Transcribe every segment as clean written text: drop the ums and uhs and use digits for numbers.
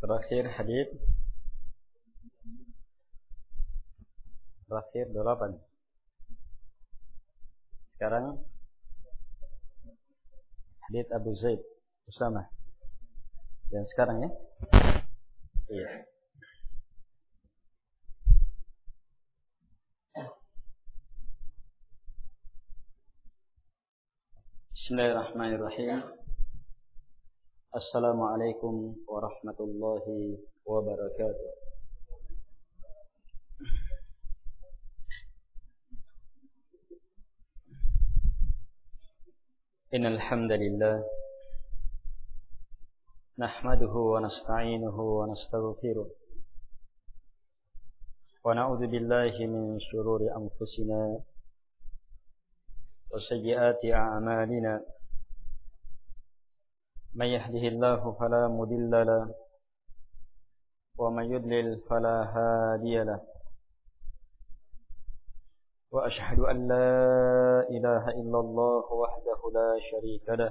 terakhir hadits terakhir 8. Sekarang hadits Abu Zaid Usama. Dan sekarang ya? Iya. Bismillahirrahmanirrahim. Assalamualaikum warahmatullahi wabarakatuh. Innal hamdalillah nahmaduhu wa nasta'inuhu wa nastaghfiruh wa na'udzu billahi min shururi anfusina wa sayyiati a'malina. Man yahdihillahu fala mudilla lahu wa man yudlil fala hadiya lahu. Wa ashhadu an la ilaha illallah wahdahu la syarika lahu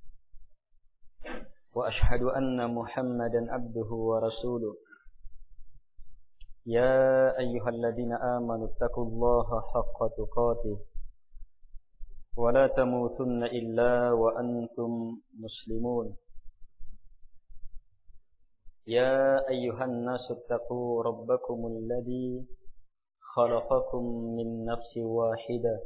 wa ashhadu anna Muhammadan abduhu wa rasuluh. Ya ayyuhalladzina amanu taqullaha haqqa tuqatih wa la tamutunna illa wa antum muslimun. Ya ayyuhan nasu taqu rabbakumul ladzi khalaqakum min nafsin wahidah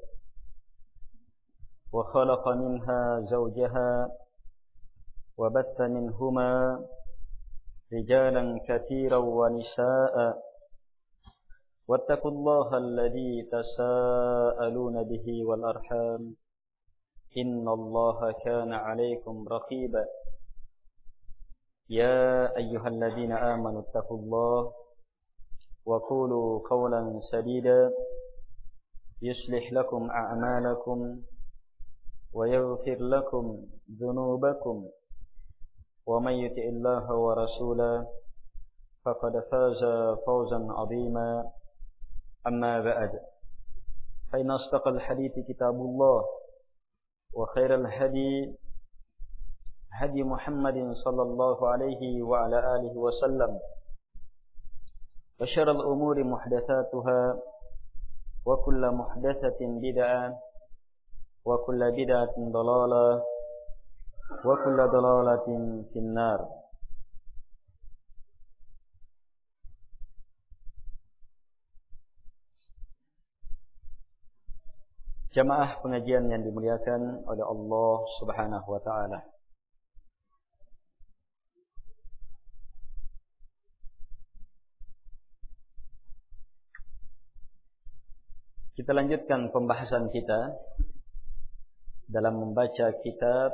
wa khalaqa minha zawjaha wa batta minhuma rijalan katsiran wa nisaa'a wattaqullaha alladzi tasaaluna bihi wal arham innallaha kana 'alaykum raqiba. Ya ayyuhalladzina amanu taqullaha wa qulu qawlan sadida yuslih lakum a'malakum wa yaghfir lakum dhunubakum wa may yuti'illaha wa rasulahu faqad faza fawzan 'azima. Amma ba'd, fa inna asdaqal hadithi kitabullah wa khairal hadi hadi Muhammadin sallallahu alaihi wa ala alihi wa sallam wa syarrul umuri muhdatsatuha wa kullu muhdatsatin bid'ah wa kullu bid'atin dhalalah wa kullu dhalalatin finnar. Jamaah pengajian yang dimuliakan oleh Allah Subhanahu wa taala. Kita lanjutkan pembahasan kita dalam membaca kitab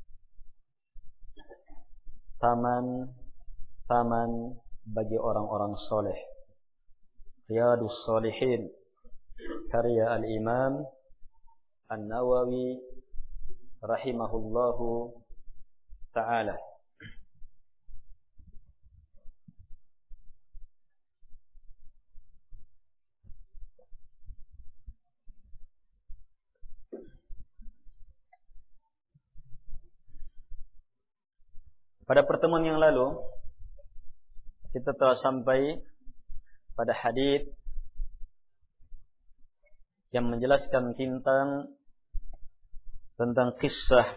Taman bagi orang-orang soleh, Riyadhus Shalihin, karya Al-Imam An-Nawawi rahimahullahu ta'ala. Pada pertemuan yang lalu kita telah sampai pada hadits yang menjelaskan tentang kisah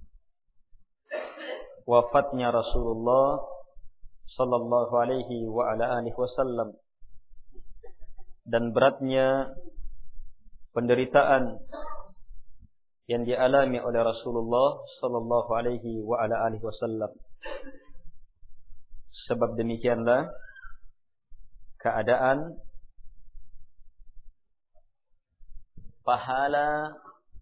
wafatnya Rasulullah sallallahu alaihi wa ala alihi wasallam dan beratnya penderitaan yang dialami oleh Rasulullah sallallahu alaihi wa ala alihi wasallam. Sebab demikianlah keadaan pahala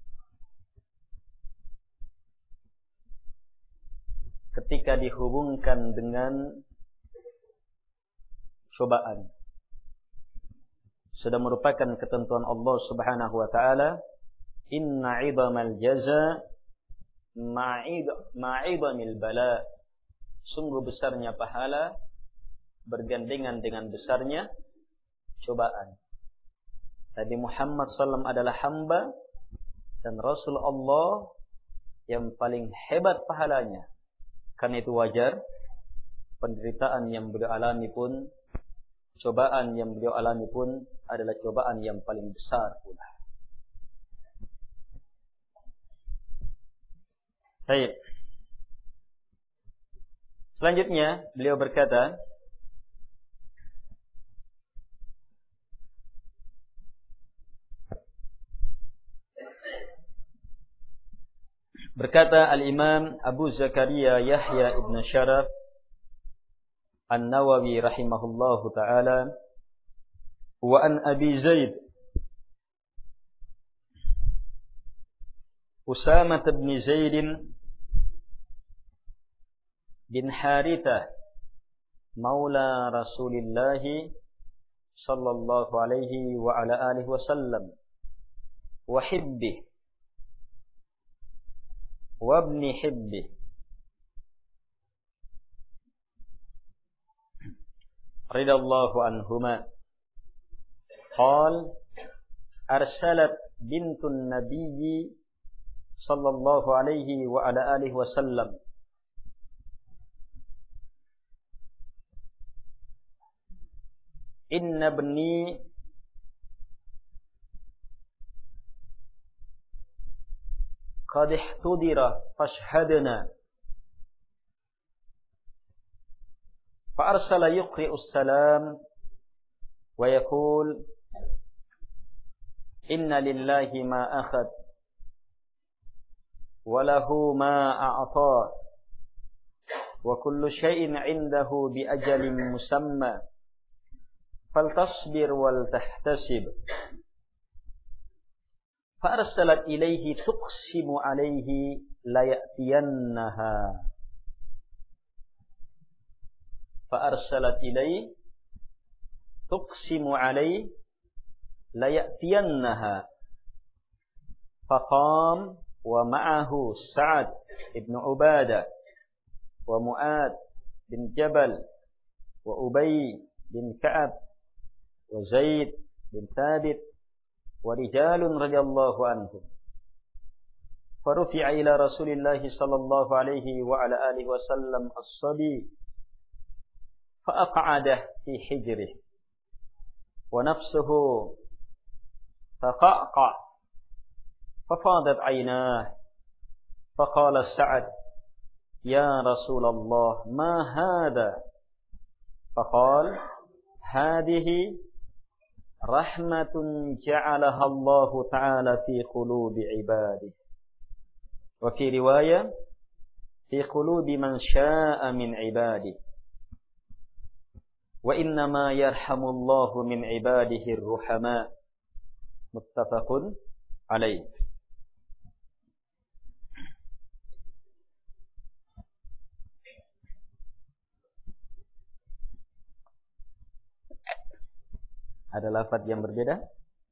ketika dihubungkan dengan cobaan sudah merupakan ketentuan Allah Subhanahu wa taala. Inna 'idhamal jaza ma'idhamil bala. Sungguh besarnya pahala bergandengan dengan besarnya cobaan. Nabi Muhammad SAW adalah hamba dan Rasul Allah yang paling hebat pahalanya. Karena itu wajar penderitaan yang beliau alami pun, cobaan yang beliau alami pun adalah cobaan yang paling besar pula. Baik. Selanjutnya beliau berkata, berkata Al-Imam Abu Zakaria Yahya ibn Sharaf An-Nawawi rahimahullahu ta'ala, wa an Abi Zaid Usamah bin Zaid bin Harithah maula Rasulillah sallallahu alaihi wa ala alihi wasallam wa hibbih wa ibn hibbih radhiyallahu anhuma qala arsalat bintun nabiyyi sallallahu alaihi wa ala alihi wasallam inna ibni qad ihtudira fashhadna fa arsala yuqri'u as-salam wa yaqul inna lillahi ma akhad wa lahu ma a'ta wa kullu shay'in 'indahu bi ajalin musamma faltasbir wal tahtasib. Fa'arsalat ilaihi tuqsimu alaihi layatiyannaha. Fa'arsalat ilaihi tuqsimu alaihi layatiyannaha. Faqam wa ma'ahu Sa'ad ibn Ubadah wa Mu'ad bin Jabal wa Ubay bin Ka'ab wa Zaid bin Thabit wa rijalun radhiyallahu anhum. Farufi'a ila Rasulillah sallallahu alaihi wa ala alihi wasallam as-sabi fa'aq'adah fi hijrihi wa nafsuhu faqaqa fafadat 'aynah faqala Sa'ad ya Rasulullah ma hadha faqala hadhihi rahmatun ja'alaha Allah Ta'ala fi qulubi ibadihi wa fi riwayah fi qulubi man syaa min ibadihi wa innama yarhamullahu min ibadihi ar-ruhama muttafaqun alaih. Ada lafaz yang berbeda?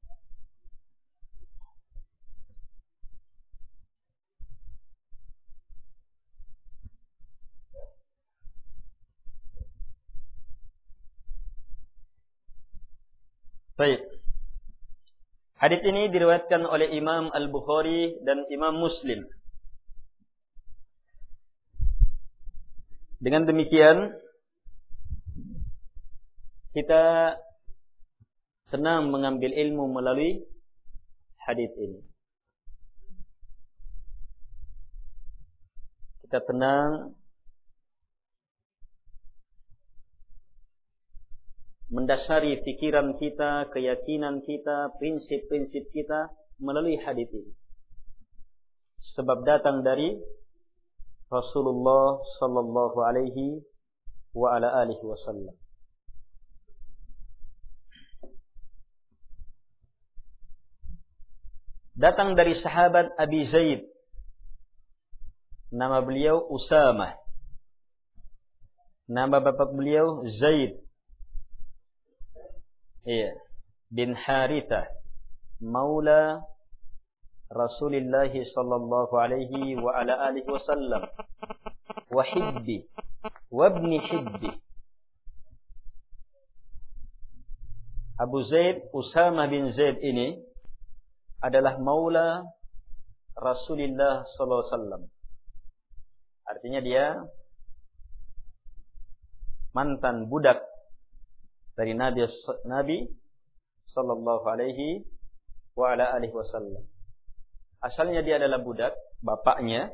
Baik. Hadits ini diriwayatkan oleh Imam Al-Bukhari dan Imam Muslim. Dengan demikian kita senang mengambil ilmu melalui hadis ini. Kita tenang mendasari pikiran kita, keyakinan kita, prinsip-prinsip kita melalui hadis ini. Sebab datang dari Rasulullah sallallahu alaihi wa ala alihi wasallam. Datang dari sahabat Abi Zaid. Nama beliau Usamah. Nama bapak beliau Zaid. Iya, bin Harithah, maula Rasulullah sallallahu alaihi wa ala alihi wasallam. Wa hibbi wa ibn hibbi. Abu Zaid, Usamah bin Zaid ini adalah maula Rasulullah sallallahu alaihi wasallam. Artinya dia mantan budak dari Nabi sallallahu alaihi wa ala alihi wasallam. Asalnya dia adalah budak, bapaknya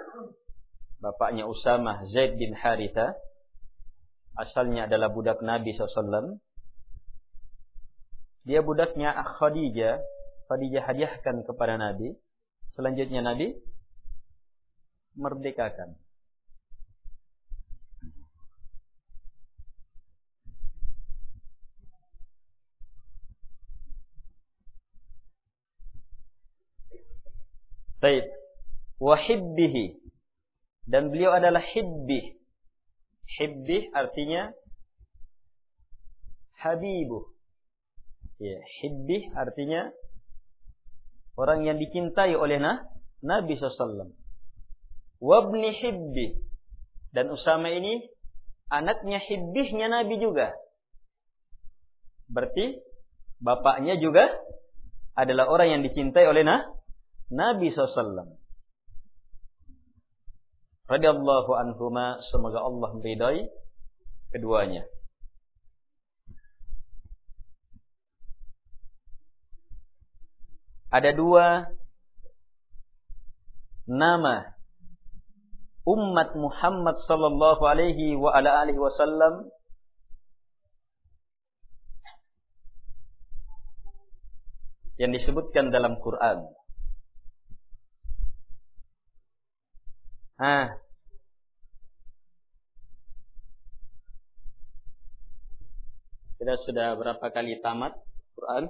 Usamah Zaid bin Haritha asalnya adalah budak Nabi SAW. Dia budaknya Khadijah hadiahkan kepada Nabi. Selanjutnya Nabi merdekakan. Baik. Wa hibbihi, dan beliau adalah hibbih. Hibbih artinya habibuh. Ya, hibbih artinya orang yang dicintai oleh Nabi SAW. Wabni hibbih, dan Usama ini anaknya hibbihnya Nabi juga. Berarti bapaknya juga adalah orang yang dicintai oleh Nabi SAW. Radhiyallahu anhuma, semoga Allah meridai keduanya. Ada dua nama umat Muhammad sallallahu alaihi wa ala alihi wasallam yang disebutkan dalam Quran. Kita sudah berapa kali tamat Quran?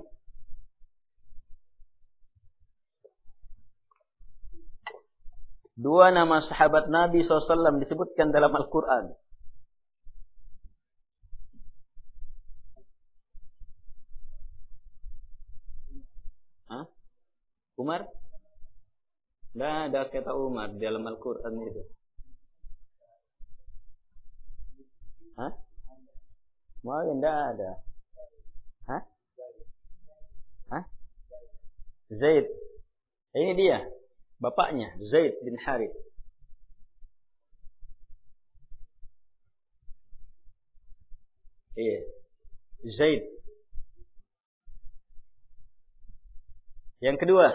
Dua nama sahabat Nabi SAW disebutkan dalam Al-Quran. Umar? Tidak ada kata Umar di dalam Al-Quran itu. Mau tidak ada. Zaid. Ini dia, bapaknya Zaid bin Harith. Iya, Zaid. Yang kedua,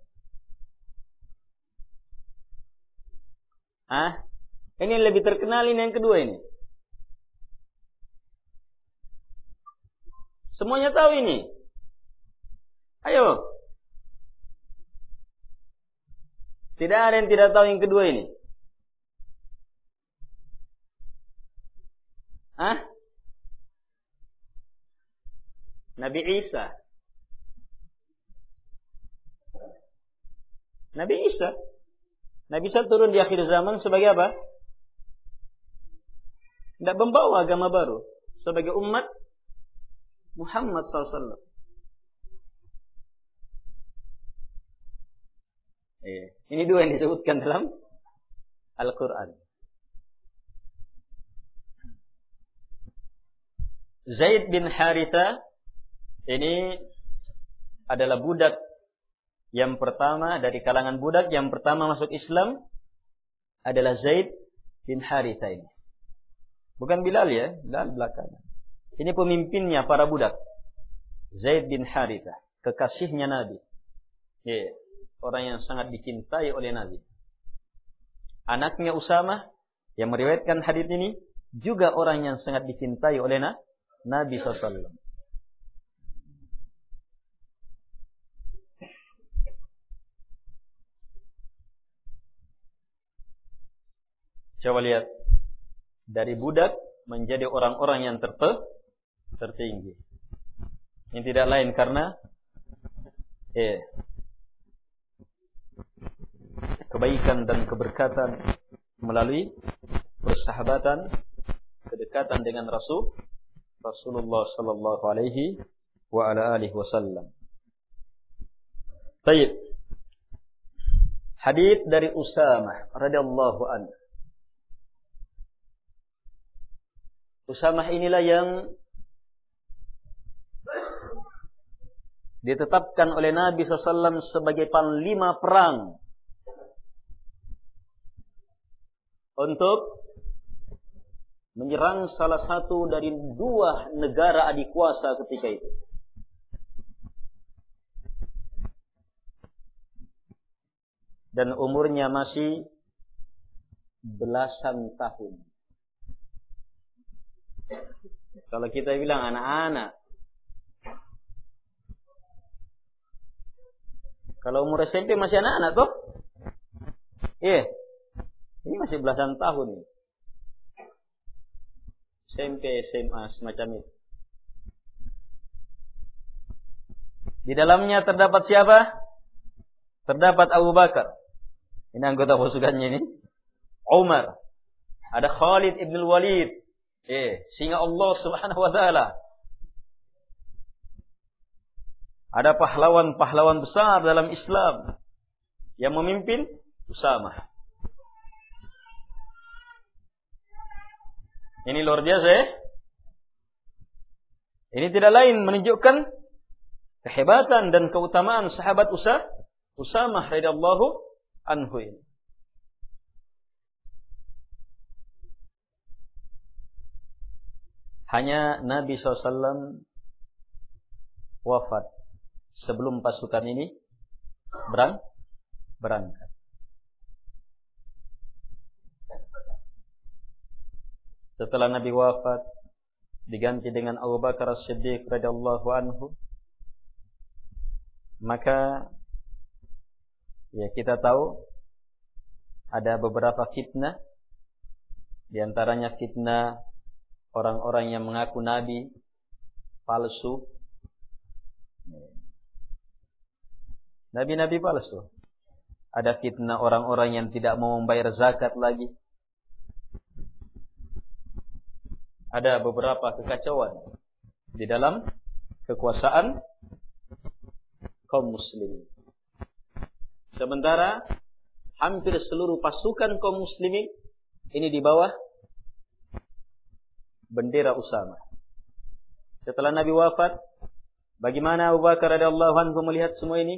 ini lebih terkenal ini yang kedua ini. Semuanya tahu ini. Ayo. Tidak ada yang tidak tahu yang kedua ini. Nabi Isa. Nabi Isa. Nabi Isa turun di akhir zaman sebagai apa? Tidak membawa agama baru. Sebagai umat Muhammad SAW. Ini dua yang disebutkan dalam Al-Quran. Zaid bin Haritha ini adalah budak yang pertama dari kalangan budak yang pertama masuk Islam adalah Zaid bin Haritha ini. Bukan Bilal ya, Bilal belakangan. Ini pemimpinnya para budak. Zaid bin Haritha, kekasihnya Nabi. Orang yang sangat dicintai oleh Nabi. Anaknya Usamah yang meriwayatkan hadis ini juga orang yang sangat dicintai oleh Nabi SAW. Coba lihat, dari budak menjadi orang-orang yang tertinggi. Ini tidak lain karena kebaikan dan keberkatan melalui persahabatan, kedekatan dengan Rasulullah sallallahu alaihi wa ala alihi wasallam. Baik. Hadis dari Usamah radhiyallahu anhu. Usamah inilah yang ditetapkan oleh Nabi SAW sebagai panglima perang untuk menyerang salah satu dari dua negara adik kuasa ketika itu. Dan umurnya masih belasan tahun. Kalau kita bilang anak-anak. Kalau umur SMP masih anak-anak toh? Iya. Ini masih belasan tahun. SMP, SMA, semacam itu. Di dalamnya terdapat siapa? Terdapat Abu Bakar. Ini anggota pasukannya ini. Umar. Ada Khalid ibn Walid. Singa Allah Subhanahu wa taala. Ada pahlawan-pahlawan besar dalam Islam. Yang memimpin Usamah. Ini luar biasa ya. Ini tidak lain menunjukkan kehebatan dan keutamaan sahabat Usamah radhiyallahu anhu ini. Hanya Nabi SAW wafat sebelum pasukan ini berangkat. Setelah Nabi wafat, diganti dengan Abu Bakar As-Siddiq radhiyallahu anhu. Maka ya kita tahu ada beberapa fitnah, di antaranya fitnah orang-orang yang mengaku nabi palsu. Nabi-nabi palsu. Ada fitnah orang-orang yang tidak mau membayar zakat lagi. Ada beberapa kekacauan di dalam kekuasaan kaum muslimin. Sementara hampir seluruh pasukan kaum muslimin ini di bawah bendera Usamah. Setelah Nabi wafat, bagaimana Abu Bakar radhiyallahu anhu melihat semua ini?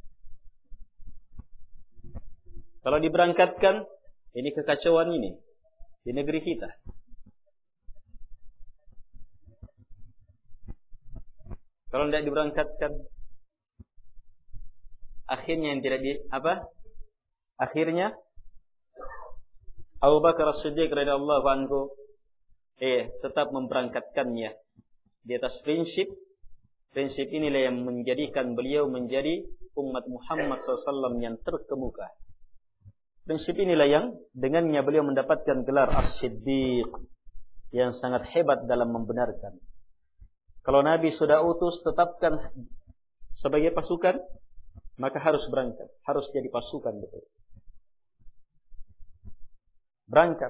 Kalau diberangkatkan, ini kekacauan ini di negeri kita. Kalau tidak diberangkatkan, akhirnya yang tidak akhirnya Abu Bakar As-Siddiq radhiyallahu anhu tetap memberangkatkannya di atas prinsip inilah yang menjadikan beliau menjadi umat Muhammad SAW yang terkemuka. Prinsip inilah yang dengannya beliau mendapatkan gelar As-Siddiq yang sangat hebat dalam membenarkan. Kalau Nabi sudah utus tetapkan sebagai pasukan, maka harus berangkat, harus jadi pasukan betul. Berangkat.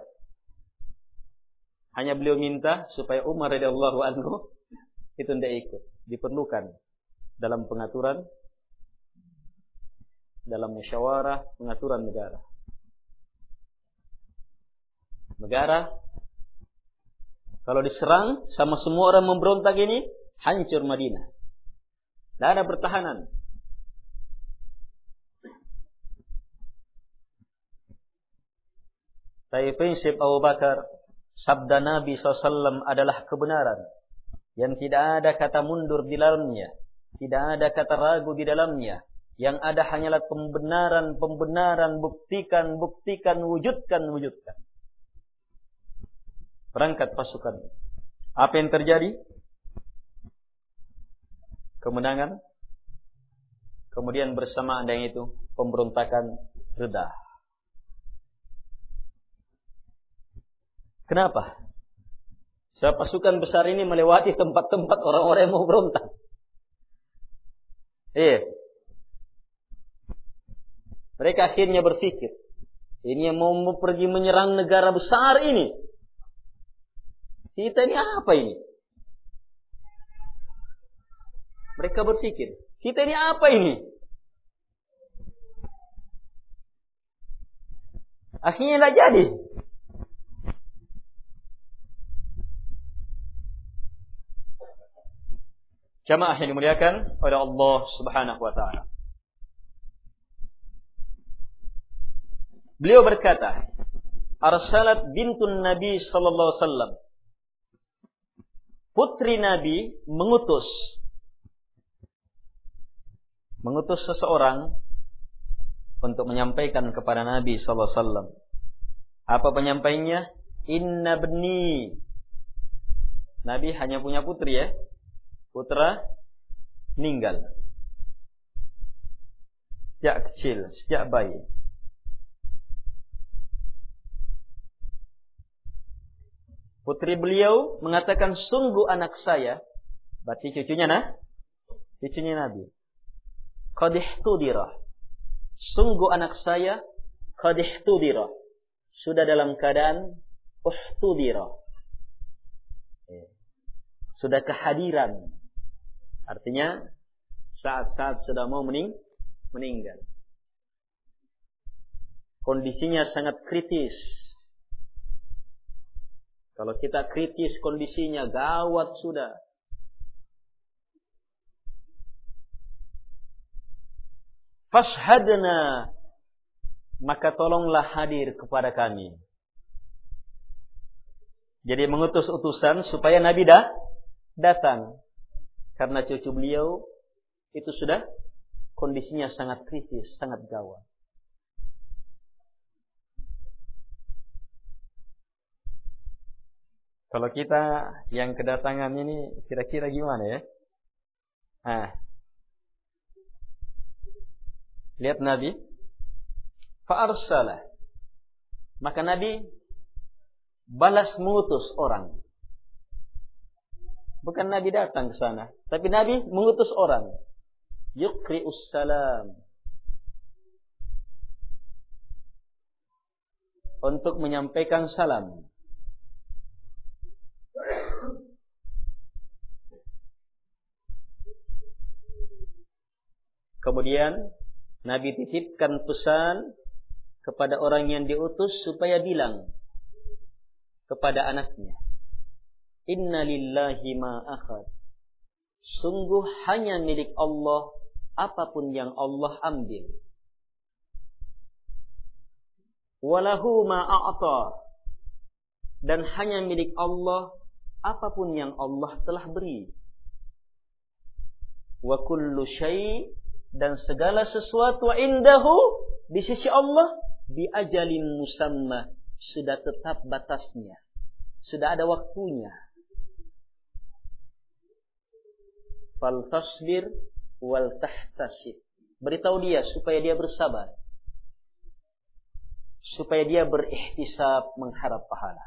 Hanya beliau minta supaya Umar radhiyallahu anhu itu tidak ikut. Diperlukan dalam pengaturan, dalam musyawarah pengaturan negara. Negara kalau diserang sama semua orang memberontak ini, hancur Madinah. Tidak ada pertahanan. Tapi prinsip Abu Bakar, sabda Nabi SAW adalah kebenaran. Yang tidak ada kata mundur di dalamnya. Tidak ada kata ragu di dalamnya. Yang ada hanyalah pembenaran, buktikan, wujudkan. Berangkat pasukan. Apa yang terjadi? Kemenangan. Kemudian bersamaan dengan itu, pemberontakan reda. Kenapa? Sebab pasukan besar ini melewati tempat-tempat orang-orang yang mau berontak. Mereka akhirnya berpikir, ini yang mau pergi menyerang negara besar ini. Kita ini apa ini? Mereka berpikir, kita ini apa ini? Akhirnya tidak jadi. Jamaah yang dimuliakan oleh Allah Subhanahu wa taala. Beliau berkata, arsalat bintun Nabi sallallahu alaihi wasallam. Putri Nabi mengutus seseorang untuk menyampaikan kepada Nabi sallallahu alaihi wasallam. Apa penyampaiannya? Inna bni. Nabi hanya punya putri ya. Putra meninggal. Sejak kecil, sejak bayi. Putri beliau mengatakan, sungguh anak saya, berarti cucunya Nabi. Qad ihtudira. Sungguh anak saya, qad ihtudira. Sudah dalam keadaan uhtudira. Sudah kehadiran. Artinya saat-saat sudah mau meninggal. Kondisinya sangat kritis. Kalau kita kritis kondisinya, gawat sudah. Fashhadna, maka tolonglah hadir kepada kami. Jadi mengutus utusan supaya Nabi datang. Karena cucu beliau itu sudah kondisinya sangat kritis, sangat gawat. Kalau kita yang kedatangan ini kira-kira gimana ya? Lihat Nabi. Fa'arsala. Maka Nabi balas mengutus orang. Bukan Nabi datang ke sana, tapi Nabi mengutus orang. Yuqri'us salam. Untuk menyampaikan salam. Kemudian Nabi titipkan pesan kepada orang yang diutus supaya bilang kepada anaknya, Inna lillahi ma akhad. Sungguh hanya milik Allah apapun yang Allah ambil. Walahu ma a'ta. Dan hanya milik Allah apapun yang Allah telah beri. Wa kullu syai', dan segala sesuatu indahu, di sisi Allah, bi ajalin musamma, sudah tetap batasnya, sudah ada waktunya. Fal tasbir wal tahtasib. Beritahu dia supaya dia bersabar, supaya dia berihtisab, mengharap pahala.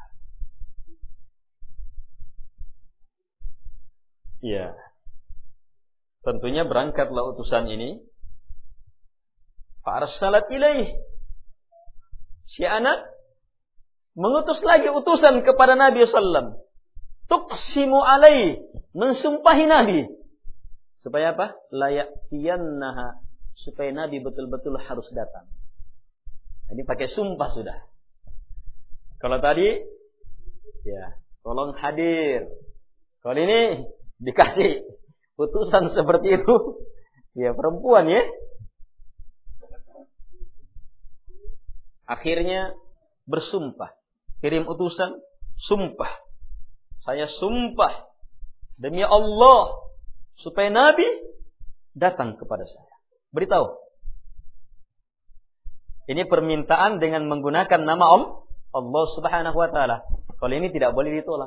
Ya. Tentunya berangkatlah utusan ini. Fa'arsalat ilaih. Si anak mengutus lagi utusan kepada Nabi sallam. Tuqsimu alaih, mensumpahi Nabi. Supaya apa? Layatiyannaha, supaya Nabi betul-betul harus datang. Ini pakai sumpah sudah. Kalau tadi ya, tolong hadir. Kalau ini dikasih utusan seperti itu, ya perempuan ya. Akhirnya bersumpah, kirim utusan, sumpah. Saya sumpah demi Allah supaya Nabi datang kepada saya. Beritahu. Ini permintaan dengan menggunakan nama Allah Subhanahu wa taala. Kalau ini tidak boleh ditolak.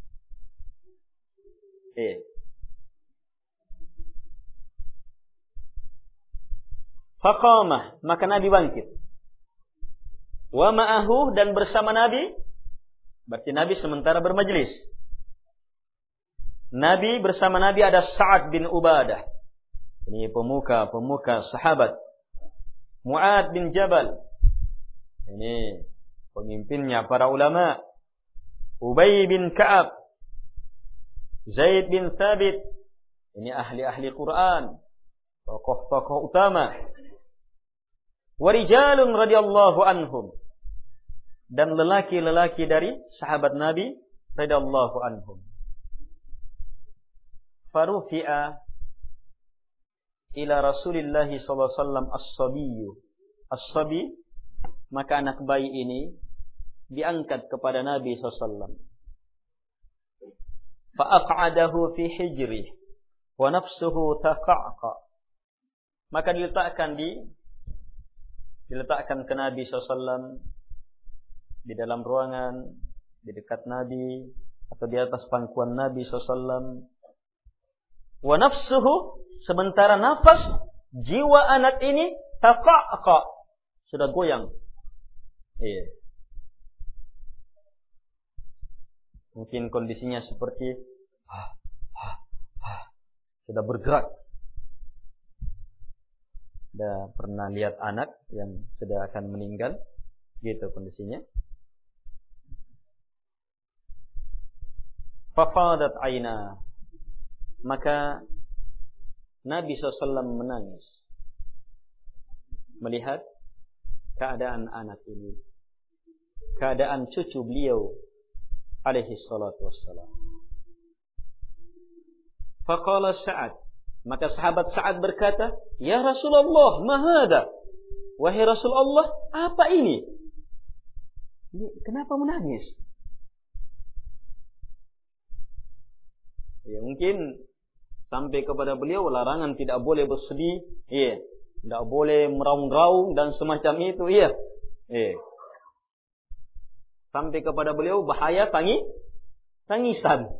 Faqamah, maka Nabi bangkit. Wa ma'ahu, dan bersama Nabi, berarti Nabi sementara bermajlis. Nabi bersama Nabi ada Sa'ad bin Ubadah. Ini pemuka sahabat. Mu'ad bin Jabal. Ini pemimpinnya para ulama. Ubay bin Ka'ab. Zaid bin Thabit. Ini ahli-ahli Quran. Tokoh-tokoh utama. Warijalun radhiyallahu anhum, dan lelaki-lelaki dari sahabat Nabi radhiyallahu anhum. Farufi'a ila Rasulillah sallallahu alaihi wasallam as-sabiyyu. As-sabi, maka anak bayi ini diangkat kepada Nabi SAW. Fa'aq'adahu fi hijrih wa nafsuhu taqa'qa. Maka diletakkan ke Nabi SAW di dalam ruangan, di dekat Nabi atau di atas pangkuan Nabi SAW. Wa nafsuhu, sementara nafas jiwa anak ini taqa'qa, sudah goyang. Iya. Mungkin kondisinya seperti sudah bergerak. Sudah pernah lihat anak yang sudah akan meninggal, gitu kondisinya. Fafadat aina, maka Nabi SAW menangis melihat keadaan anak ini, keadaan cucu beliau alaihi salatu wassalam. Faqala Sa'ad, maka sahabat Sa'ad berkata, "Ya Rasulullah, ma hadha?" Wahai Rasulullah, apa ini? Kenapa menangis? Ya, mungkin sampai kepada beliau larangan tidak boleh bersedih, iya, tidak boleh meraung-raung dan semacam itu, iya. Iya. Sampai kepada beliau bahaya tangisan.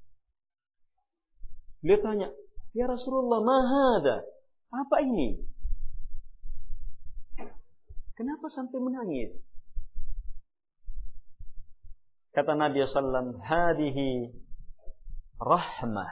Beliau tanya, "Ya Rasulullah, ma hadha?" Apa ini? Kenapa sampai menangis? Kata Nabi SAW, "Hadihi rahmah."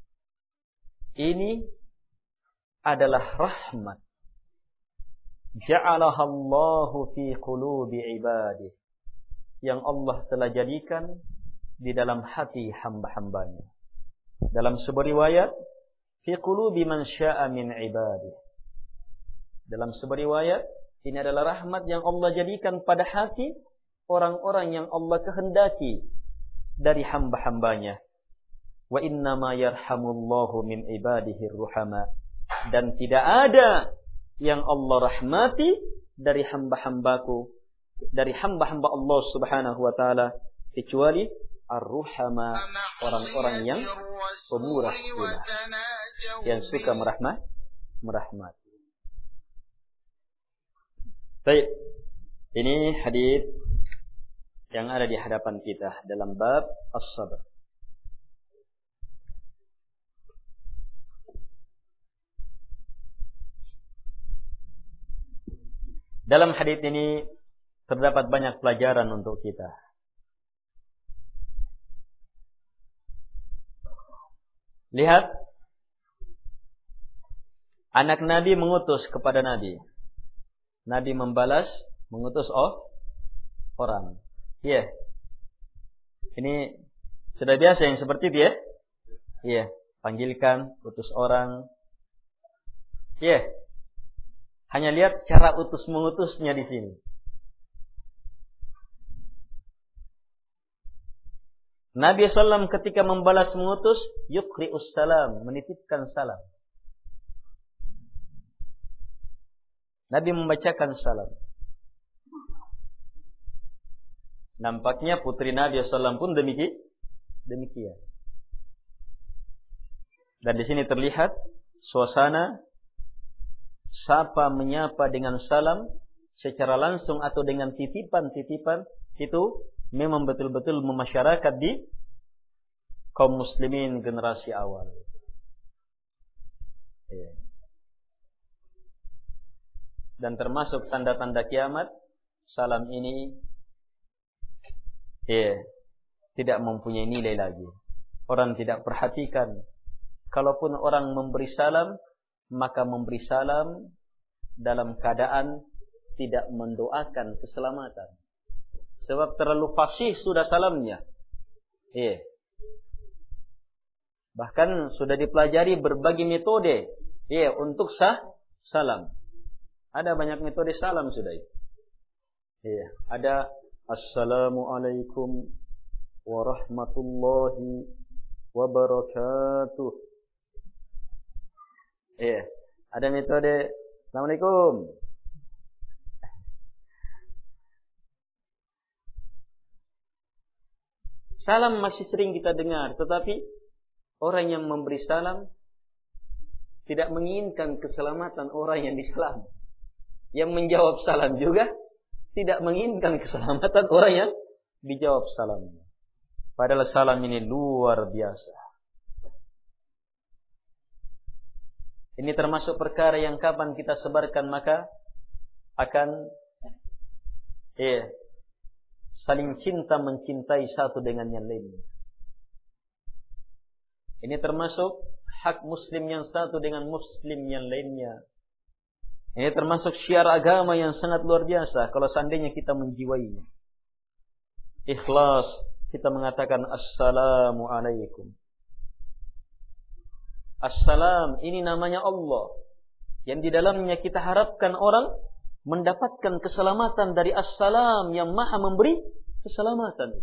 Ini adalah rahmat. Ja'alaha Allahu fi qulubi ibadihi, yang Allah telah jadikan di dalam hati hamba-hambanya. Dalam sebuah riwayat, fi qulubi man sya'a min ibadihi. Dalam sebuah riwayat, ini adalah rahmat yang Allah jadikan pada hati orang-orang yang Allah kehendaki dari hamba-hambanya. Wa innama yarhamullahu min ibadihi ruhama. Dan tidak ada yang Allah rahmati dari hamba-hambaku, dari hamba-hamba Allah Subhanahu wa taala, kecuali ar-ruhama, orang-orang yang pemurah ilah, yang suka merahmati. Baik. Ini hadis yang ada di hadapan kita dalam bab as-sabr. Dalam hadis ini terdapat banyak pelajaran untuk kita. Lihat, anak Nabi mengutus kepada Nabi. Nabi membalas, mengutus orang. Iya. Ini sudah biasa yang seperti itu ya? Iya. Panggilkan, utus orang. Iya. Hanya lihat cara utus mengutusnya di sini. Nabi SAW ketika membalas mengutus, yuqri'us salam, menitipkan salam. Nabi membacakan salam. Nampaknya putri Nabi SAW pun demikian. Dan di sini terlihat suasana sapa menyapa dengan salam secara langsung atau dengan titipan-titipan itu memang betul-betul memasyarakat di kaum muslimin generasi awal. Dan termasuk tanda-tanda kiamat, salam ini tidak mempunyai nilai lagi. Orang tidak perhatikan. Kalaupun orang memberi salam, maka memberi salam dalam keadaan tidak mendoakan keselamatan. Sebab terlalu fasih sudah salamnya. Bahkan sudah dipelajari berbagai metode untuk salam. Ada banyak metode salam sudah. Ada Assalamualaikum warahmatullahi wabarakatuh. Ada metode Assalamualaikum. Salam masih sering kita dengar, tetapi orang yang memberi salam tidak menginginkan keselamatan orang yang disalam. Yang menjawab salam juga tidak menginginkan keselamatan orang yang dijawab salamnya. Padahal salam ini luar biasa. Ini termasuk perkara yang kapan kita sebarkan maka akan saling cinta mencintai satu dengan yang lainnya. Ini termasuk hak muslim yang satu dengan muslim yang lainnya. Ini termasuk syiar agama yang sangat luar biasa kalau seandainya kita menjiwainya. Ikhlas, kita mengatakan assalamu alaikum. Assalam ini namanya Allah, yang di dalamnya kita harapkan orang mendapatkan keselamatan dari assalam yang maha memberi keselamatan.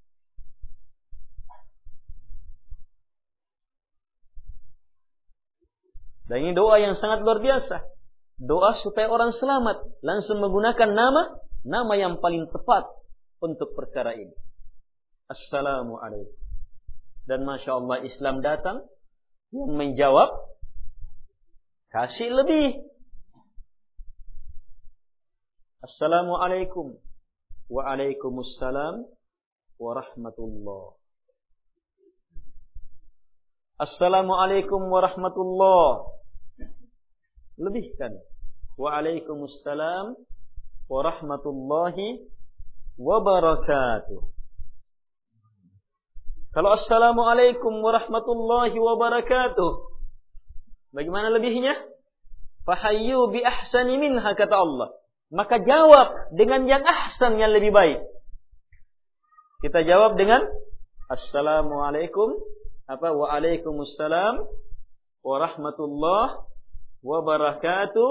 Dan ini doa yang sangat luar biasa. Doa supaya orang selamat, langsung menggunakan nama yang paling tepat untuk perkara ini. Assalamu alaikum. Dan Masya Allah Islam datang yang menjawab kasih lebih. Assalamualaikum. Waalaikumsalam warahmatullah. Assalamualaikum warahmatullah. Lebihkan. Waalaikumsalam warahmatullahi wabarakatuh. Kalau assalamualaikum warahmatullahi wabarakatuh, bagaimana lebihnya? Fahayyu bi ahsani minha, kata Allah. Maka jawab dengan yang ahsan, yang lebih baik. Kita jawab dengan assalamualaikum waalaikumsalam warahmatullahi wabarakatuh.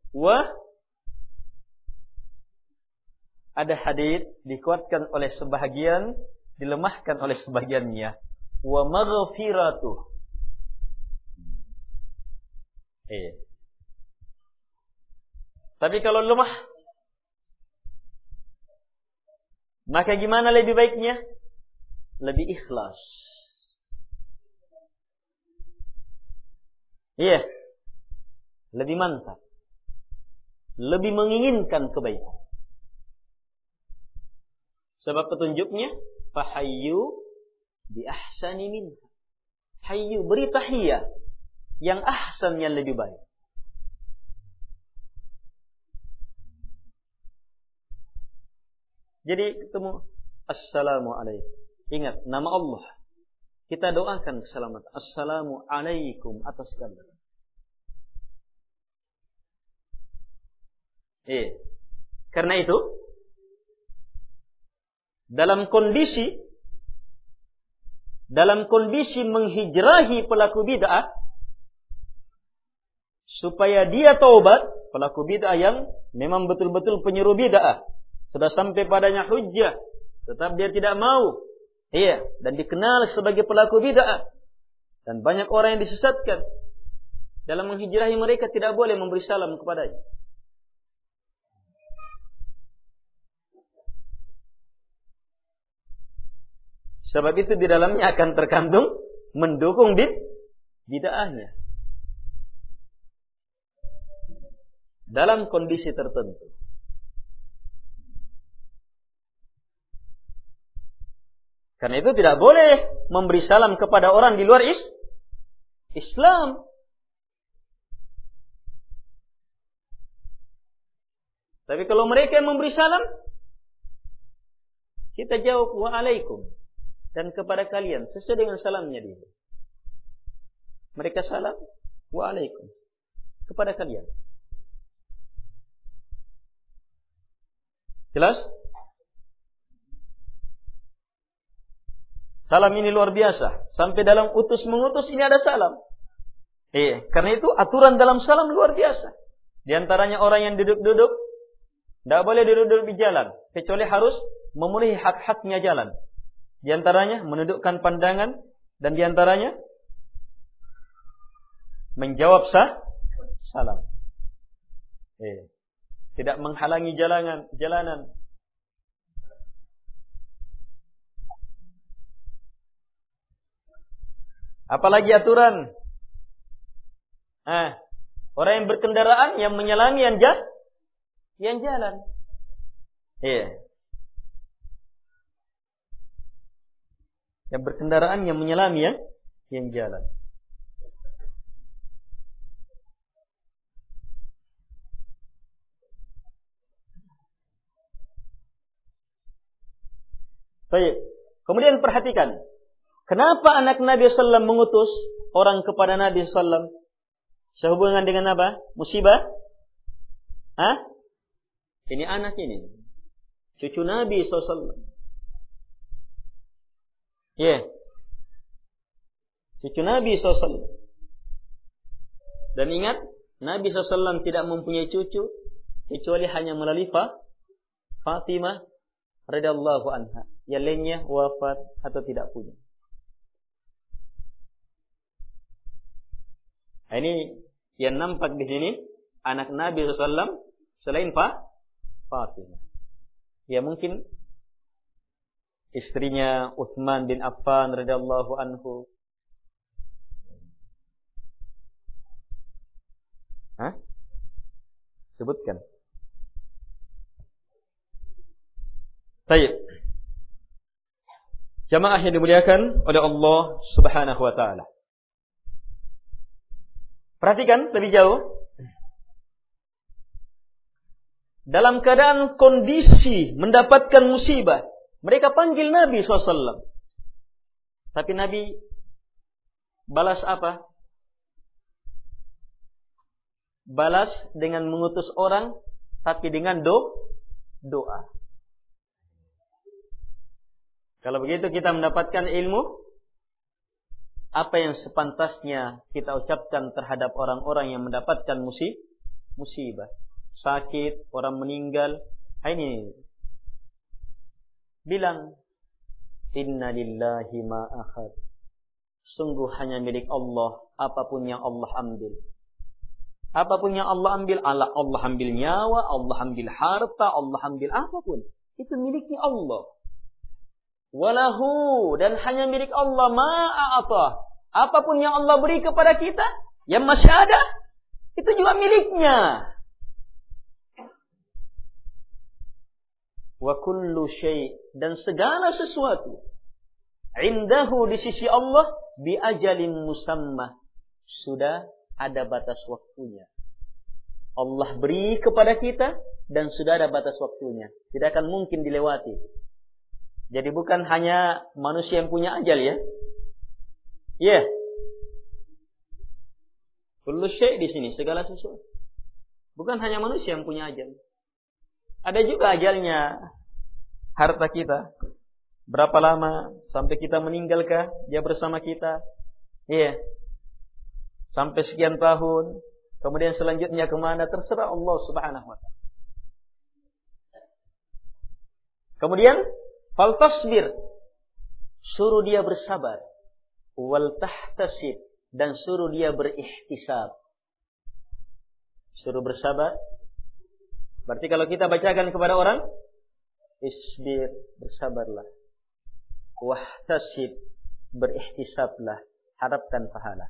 Ada hadis dikuatkan oleh sebahagian, dilemahkan oleh sebagiannya. Wa maghfiratuh. Tapi kalau lemah, maka gimana lebih baiknya? Lebih ikhlas. Iya. Lebih mantap. Lebih menginginkan kebaikan. Sebab petunjuknya fahayyu bi ahsani minha. Hayyu, beri tahiyah yang ahsan, yang lebih baik. Jadi ketemu assalamualaikum. Ingat nama Allah. Kita doakan keselamatan. Assalamualaikum atas kalian. Karena itu dalam kondisi menghijrahi pelaku bid'ah supaya dia taubat, pelaku bid'ah yang memang betul-betul penyeru bid'ah, sudah sampai padanya hujjah, tetap dia tidak mau, dan dikenal sebagai pelaku bid'ah, dan banyak orang yang disesatkan. Dalam menghijrahi mereka tidak boleh memberi salam kepadanya. Sebab itu di dalamnya akan terkandung mendukung bid'ahnya. Dalam kondisi tertentu. Karena itu tidak boleh memberi salam kepada orang di luar Islam. Tapi kalau mereka yang memberi salam, kita jawab waalaikum. Dan kepada kalian sesuai dengan salamnya dia. Mereka salam waalaikum kepada kalian. Jelas? Salam ini luar biasa. Sampai dalam utus mengutus ini ada salam. Karena itu aturan dalam salam luar biasa. Di antaranya orang yang duduk-duduk tidak boleh duduk-duduk di jalan, kecuali harus memenuhi hak-haknya jalan. Di antaranya menundukkan pandangan, dan di antaranya menjawab salam. Tidak menghalangi jalanan. Apalagi aturan. Orang yang berkendaraan yang menyelami yang jalan. Iya. Yang berkendaraan yang menyelami yang jalan. Baik. Kemudian perhatikan, kenapa anak Nabi SAW mengutus orang kepada Nabi SAW? Sehubungan dengan apa? Musibah? Ini anak ini, cucu Nabi SAW. Cucu Nabi SAW. Dan ingat, Nabi SAW tidak mempunyai cucu kecuali hanya melalui Fatimah radhiyallahu anha. Yang lainnya wafat atau tidak punya. Ini yang nampak di sini anak Nabi SAW selain Fatimah. Ya mungkin istrinya Utsman bin Affan radhiyallahu anhu. Sebutkan. Baik. Jamaah yang dimuliakan oleh Allah Subhanahu wa taala. Perhatikan lebih jauh. Dalam keadaan kondisi mendapatkan musibah, mereka panggil Nabi SAW. Tapi Nabi balas apa? Balas dengan mengutus orang, tapi dengan doa. Kalau begitu kita mendapatkan ilmu, apa yang sepantasnya kita ucapkan terhadap orang-orang yang mendapatkan musibah, sakit, orang meninggal. Ini bilang, inna lillahi ma akhad. Sungguh hanya milik Allah apapun yang Allah ambil. Apapun yang Allah ambil, Allah ambil nyawa, Allah ambil harta, Allah ambil apapun. Itu miliknya Allah. Walahu, dan hanya milik Allah ma'a'atah. Apapun yang Allah beri kepada kita, yang masih ada, itu juga miliknya. Wa kullu syai', dan segala sesuatu, indahu, di sisi Allah, bi ajalin musamma, sudah ada batas waktunya. Allah beri kepada kita dan sudah ada batas waktunya. Tidak akan mungkin dilewati. Jadi bukan hanya manusia yang punya ajal ya. Kullu syai' di sini, segala sesuatu. Bukan hanya manusia yang punya ajal. Ada juga ajalnya harta kita. Berapa lama sampai kita meninggalkah dia bersama kita? Sampai sekian tahun. Kemudian selanjutnya kemana? Terserah Allah Subhanahu wa ta'ala. Kemudian fal tasbir, suruh dia bersabar. Wal tahtasib, dan suruh dia berihtisab. Suruh bersabar. Berarti kalau kita bacakan kepada orang, isbir, bersabarlah. Wahtasib, berihtisablah, harapkan pahala.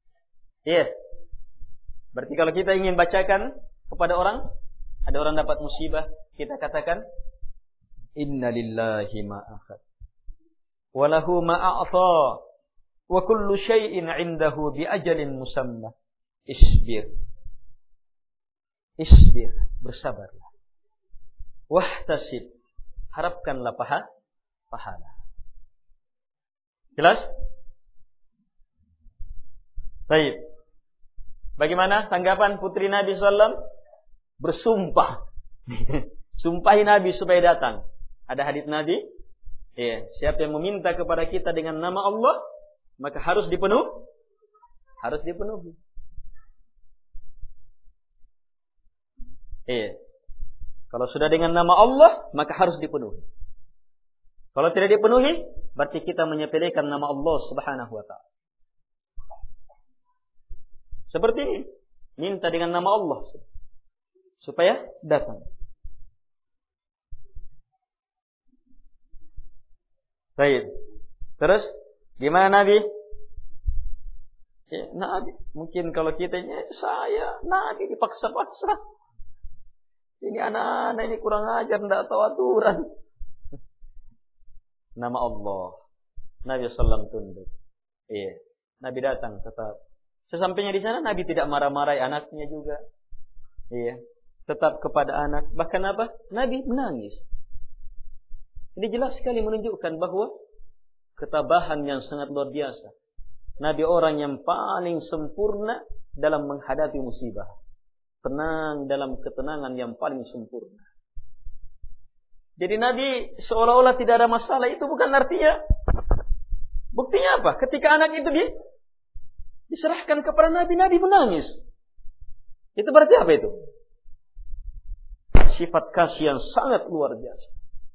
Berarti kalau kita ingin bacakan kepada orang, ada orang dapat musibah, kita katakan inna lillahi ma akhad wa lahu ma a'ta wa kullu syai'in 'indahu bi ajalin musamma. Isbir, bersabarlah. Wahtasib, harapkanlah pahala. Jelas? Baik. Bagaimana tanggapan putri Nabi SAW? Bersumpah. Sumpahi Nabi supaya datang. Ada hadits Nabi. Siapa yang meminta kepada kita dengan nama Allah, maka harus dipenuhi. Kalau sudah dengan nama Allah, maka harus dipenuhi. Kalau tidak dipenuhi, berarti kita menyepelekan nama Allah Subhanahu wa ta'ala. Seperti ini, minta dengan nama Allah supaya datang. Baik. Terus gimana Nabi? Ya, Nabi. Mungkin kalau kitanya, saya Nabi dipaksa-paksa. Ini anak-anak ini kurang ajar, tidak tahu aturan. Nama Allah. Nabi SAW tunduk. Iya. Nabi datang tetap. Sesampainya di sana Nabi tidak marah-marahi anaknya juga. Iya. Tetap kepada anak. Bahkan apa? Nabi menangis. Ini jelas sekali menunjukkan bahwa ketabahan yang sangat luar biasa. Nabi orang yang paling sempurna dalam menghadapi musibah. Tenang dalam ketenangan yang paling sempurna. Jadi Nabi seolah-olah tidak ada masalah. Itu bukan artinya. Buktinya apa? Ketika anak itu diserahkan kepada Nabi, Nabi menangis. Itu berarti apa itu? Sifat kasih yang sangat luar biasa.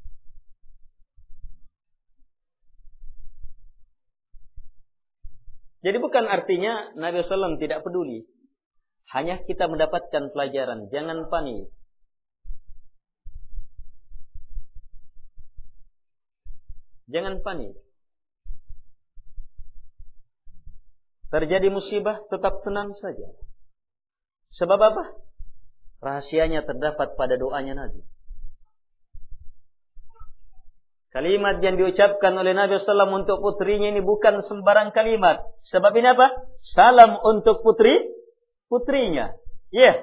Jadi bukan artinya Nabi SAW tidak peduli. Hanya kita mendapatkan pelajaran. Jangan panik. Jangan panik. Terjadi musibah, tetap tenang saja. Sebab apa? Rahasianya terdapat pada doanya Nabi. Kalimat yang diucapkan oleh Nabi SAW untuk putrinya ini bukan sembarang kalimat. Sebab ini apa? Salam untuk putrinya. Ya.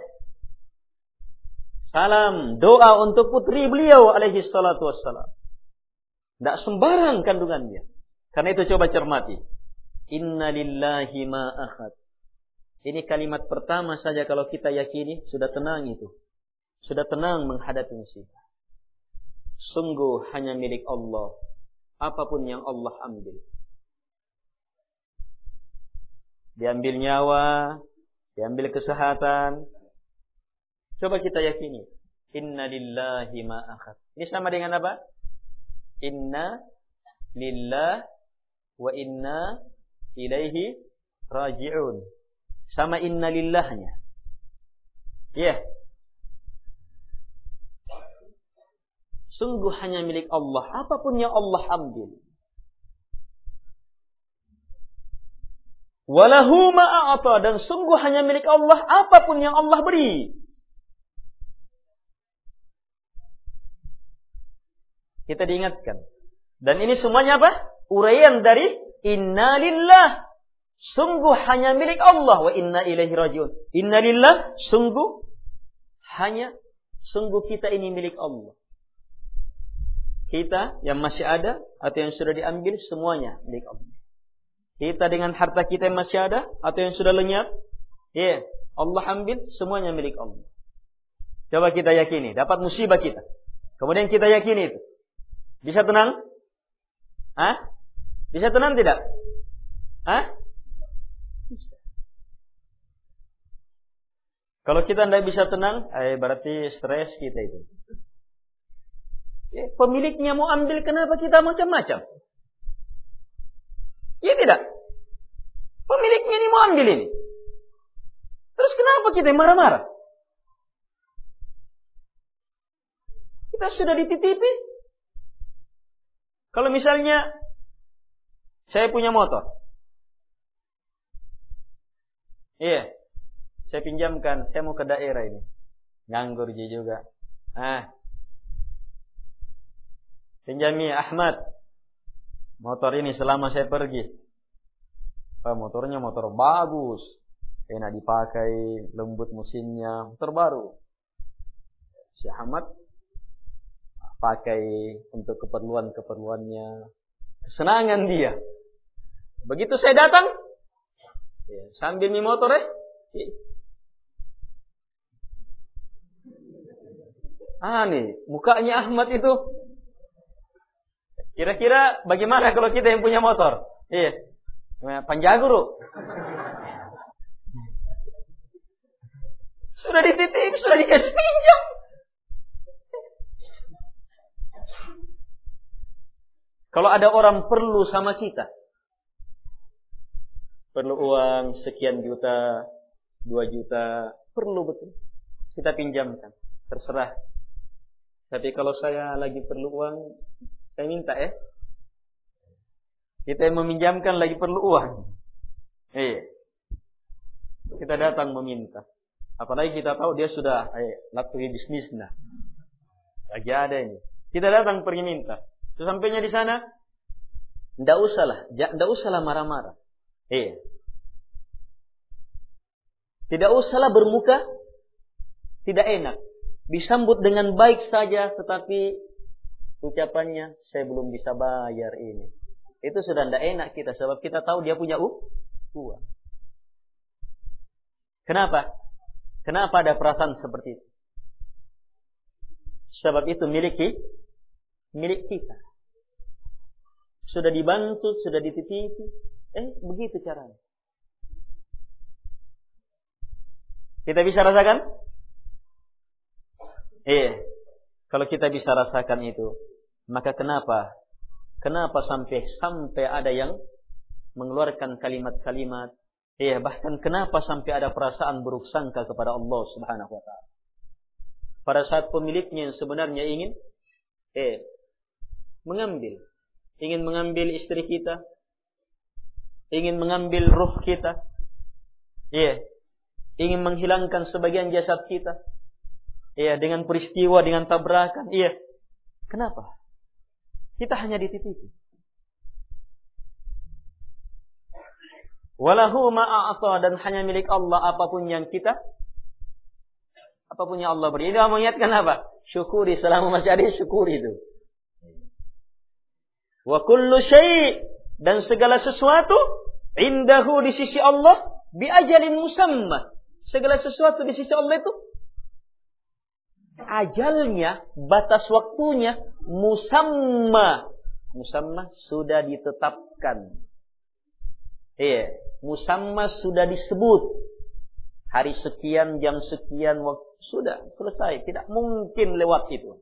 Salam, doa untuk putri beliau alaihi salatu wassalam. Tidak sembarang kandungannya. Karena itu coba cermati. Inna lillahi ma akhad. Ini kalimat pertama saja kalau kita yakini, sudah tenang itu. Sudah tenang menghadapi musibah. Sungguh hanya milik Allah. Apapun yang Allah ambil. Diambil nyawa, diambil kesehatan. Coba kita yakini. Inna lillahi ma akhad. Ini sama dengan apa? Inna lillah wa inna ilaihi raji'un. Sama inna lillahnya. Ya. Yeah. Sungguh hanya milik Allah. Apapun yang Allah ambil. Walahu ma'a'ata. Dan sungguh hanya milik Allah. Apapun yang Allah beri. Kita diingatkan. Dan ini semuanya apa? Uraian dari inna lillah. Sungguh hanya milik Allah. Wa inna ilaihi raji'un. Inna lillah. Sungguh kita ini milik Allah. Kita yang masih ada atau yang sudah diambil semuanya milik Allah. Kita dengan harta kita yang masih ada atau yang sudah lenyap, ya, Allah ambil semuanya milik Allah. Coba kita yakini, dapat musibah kita. Kemudian kita yakini itu. Bisa tenang? Hah? Bisa tenang tidak? Hah? Bisa. Kalau kita tidak bisa tenang, berarti stres kita itu. Pemiliknya mau ambil, kenapa kita macam-macam? Ya tidak. Pemiliknya ini mau ambil ini. Terus kenapa kita marah-marah? Kita sudah dititipi. Kalau misalnya saya punya motor. Iya. Saya pinjamkan, saya mau ke daerah ini. Nganggur juga. Pinjami Ahmad motor ini selama saya pergi. Motornya motor bagus, enak dipakai, lembut mesinnya, motor baru. Si Ahmad pakai untuk keperluannya, kesenangan dia. Begitu saya datang, sambil mi motor nih mukanya Ahmad itu. Kira-kira bagaimana kalau kita yang punya motor? Iya. Panjaguru. Sudah dititip, sudah dikasih pinjam. Kalau ada orang perlu sama kita. Perlu uang sekian juta, 2 juta, perlu betul. Kita pinjamkan, terserah. Tapi kalau saya lagi perlu uang, saya minta Kita yang meminjamkan lagi perlu uang. Kita datang meminta. Apalagi kita tahu dia sudah lakukan bisnis lagi ada ini. Kita datang pergi minta. Sesampainya di sana, ndak usahlah marah-marah. Tidak usahlah bermuka tidak enak. Disambut dengan baik saja, tetapi ucapannya, saya belum bisa bayar ini. Itu sudah ndak enak kita, sebab kita tahu dia punya uang. Kenapa? Kenapa ada perasaan seperti itu? Sebab itu milik kita. Sudah dibantu, sudah dititipi. Begitu caranya. Kita bisa rasakan? Kalau kita bisa rasakan itu, maka kenapa sampai ada yang mengeluarkan kalimat-kalimat, bahkan kenapa sampai ada perasaan buruk sangka kepada Allah Subhanahu wa taala. Pada saat pemiliknya yang sebenarnya ingin mengambil istri kita, ingin mengambil ruh kita, ingin menghilangkan sebagian jasad kita, dengan peristiwa, dengan tabrakan, kenapa? Kita hanya dititipi. Walahu ma'a'ata, dan hanya milik Allah apapun yang Allah beri. Ini mengingatkan apa? Syukuri, selama masih ada syukuri itu. Wa kullu syai', dan segala sesuatu indahu, di sisi Allah, bi ajalin musamma. Segala sesuatu di sisi Allah itu ajalnya, batas waktunya musamma sudah ditetapkan. Musamma sudah disebut. Hari sekian, jam sekian, waktu sudah selesai, tidak mungkin lewat itu.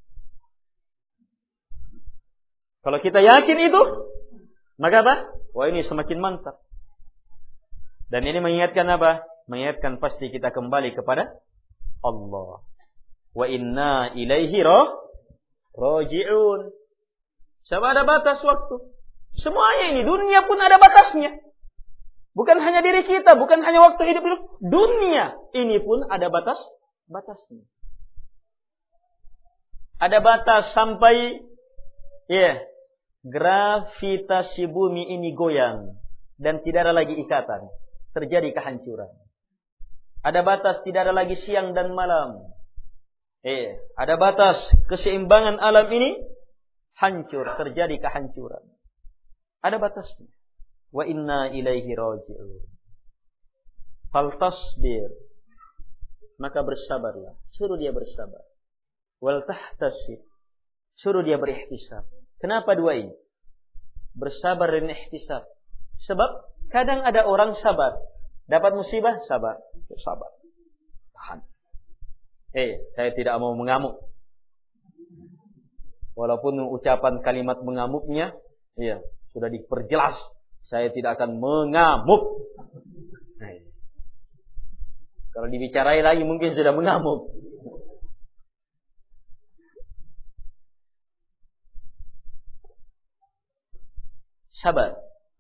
Kalau kita yakin itu, maka apa? Wah, ini semakin mantap. Dan ini mengingatkan apa? Mengingatkan pasti kita kembali kepada Allah. Wa inna ilaihi raji'un. Sebab ada batas waktu. Semuanya ini, dunia pun ada batasnya. Bukan hanya diri kita, bukan hanya waktu hidup. Dunia ini pun ada batasnya. Ada batas sampai gravitasi bumi ini goyang dan tidak ada lagi ikatan. Terjadi kehancuran. Ada batas, tidak ada lagi siang dan malam. Ada batas, keseimbangan alam ini hancur, terjadi kehancuran. Ada batasnya. Wa inna ilaihi raji'un. Faltasbir, maka bersabarlah. Suruh dia bersabar. Wal tahtasib, suruh dia berihtisab. Kenapa dua ini? Bersabar dan ihtisab. Sebab kadang ada orang sabar, dapat musibah, sabar. Tahan. Saya tidak mau mengamuk. Walaupun ucapan kalimat mengamuknya, sudah diperjelas. Saya tidak akan mengamuk. Kalau dibicarai lagi mungkin sudah mengamuk. Sabar.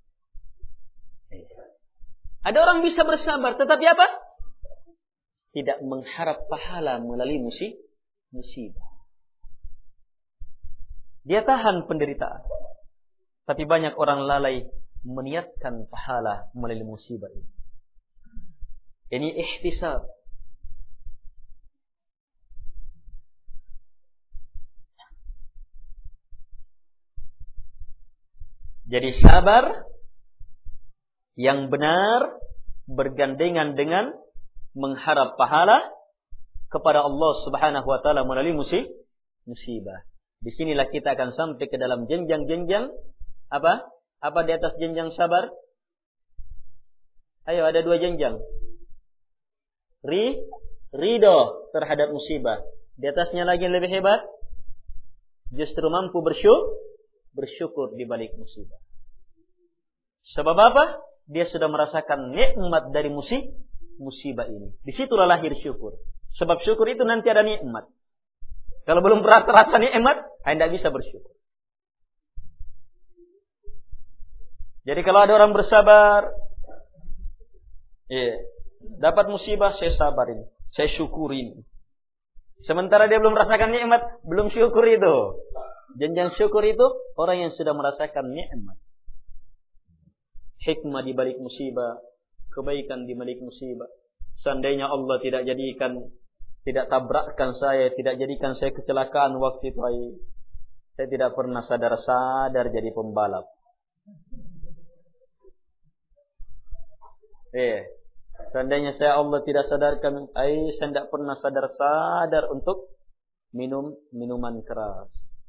Ada orang bisa bersabar, tetapi apa? Tidak mengharap pahala melalui musibah. Dia tahan penderitaan. Tapi banyak orang lalai meniatkan pahala melalui musibah ini. Ini ihtisab. Jadi sabar yang benar bergandengan dengan mengharap pahala kepada Allah Subhanahu wa taala melalui musibah. Disinilah kita akan sampai ke dalam jenjang-jenjang apa? Apa di atas jenjang sabar? Ayo, ada dua jenjang. Ridho terhadap musibah. Di atasnya lagi yang lebih hebat, justru mampu bersyukur di balik musibah. Sebab apa? Dia sudah merasakan nikmat dari musibah ini. Disitulah lahir syukur. Sebab syukur itu nanti ada nikmat. Kalau belum pernah terasa nikmat, tidak bisa bersyukur. Jadi kalau ada orang bersabar, Dapat musibah, saya sabarin, saya syukurin. Sementara dia belum merasakan nikmat, belum syukur itu. Jenjang syukur itu orang yang sudah merasakan nikmat. Hikmah di balik musibah, kebaikan di balik musibah. Seandainya Allah tidak tabrakkan saya, tidak jadikan saya kecelakaan waktu itu, saya tidak pernah sadar jadi pembalap. Seandainya Allah tidak sadarkan, saya tidak pernah sadar untuk minum minuman keras.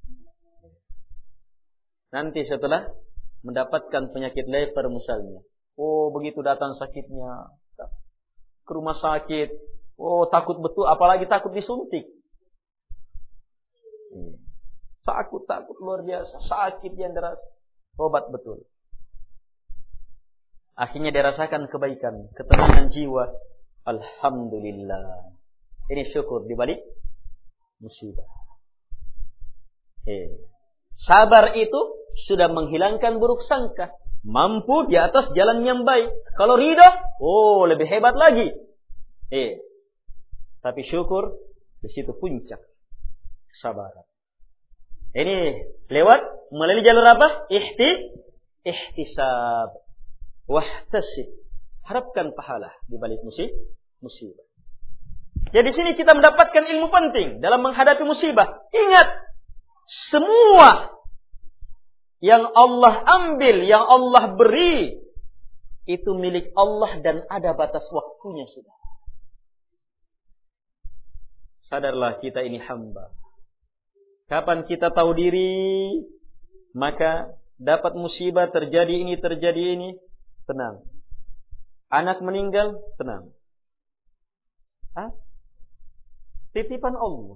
Nanti setelah mendapatkan penyakit leper misalnya, begitu datang sakitnya ke rumah sakit, takut betul, apalagi takut disuntik. Takut luar biasa, sakit yang deras, obat betul. Akhirnya dirasakan kebaikan, ketenangan jiwa. Alhamdulillah. Ini syukur di balik musibah. Sabar itu sudah menghilangkan buruk sangka, mampu di atas jalan yang baik. Kalau ridha, lebih hebat lagi. Tapi syukur di situ puncak kesabaran. Ini lewat melalui jalur apa? Ihtisab. Wahtasib. Harapkan pahala di balik musibah. Jadi di sini kita mendapatkan ilmu penting dalam menghadapi musibah. Ingat, semua yang Allah ambil, yang Allah beri, itu milik Allah dan ada batas waktunya sudah. Sadarlah kita ini hamba. Kapan kita tahu diri, maka dapat musibah, terjadi ini, tenang. Anak meninggal, tenang. Titipan Allah.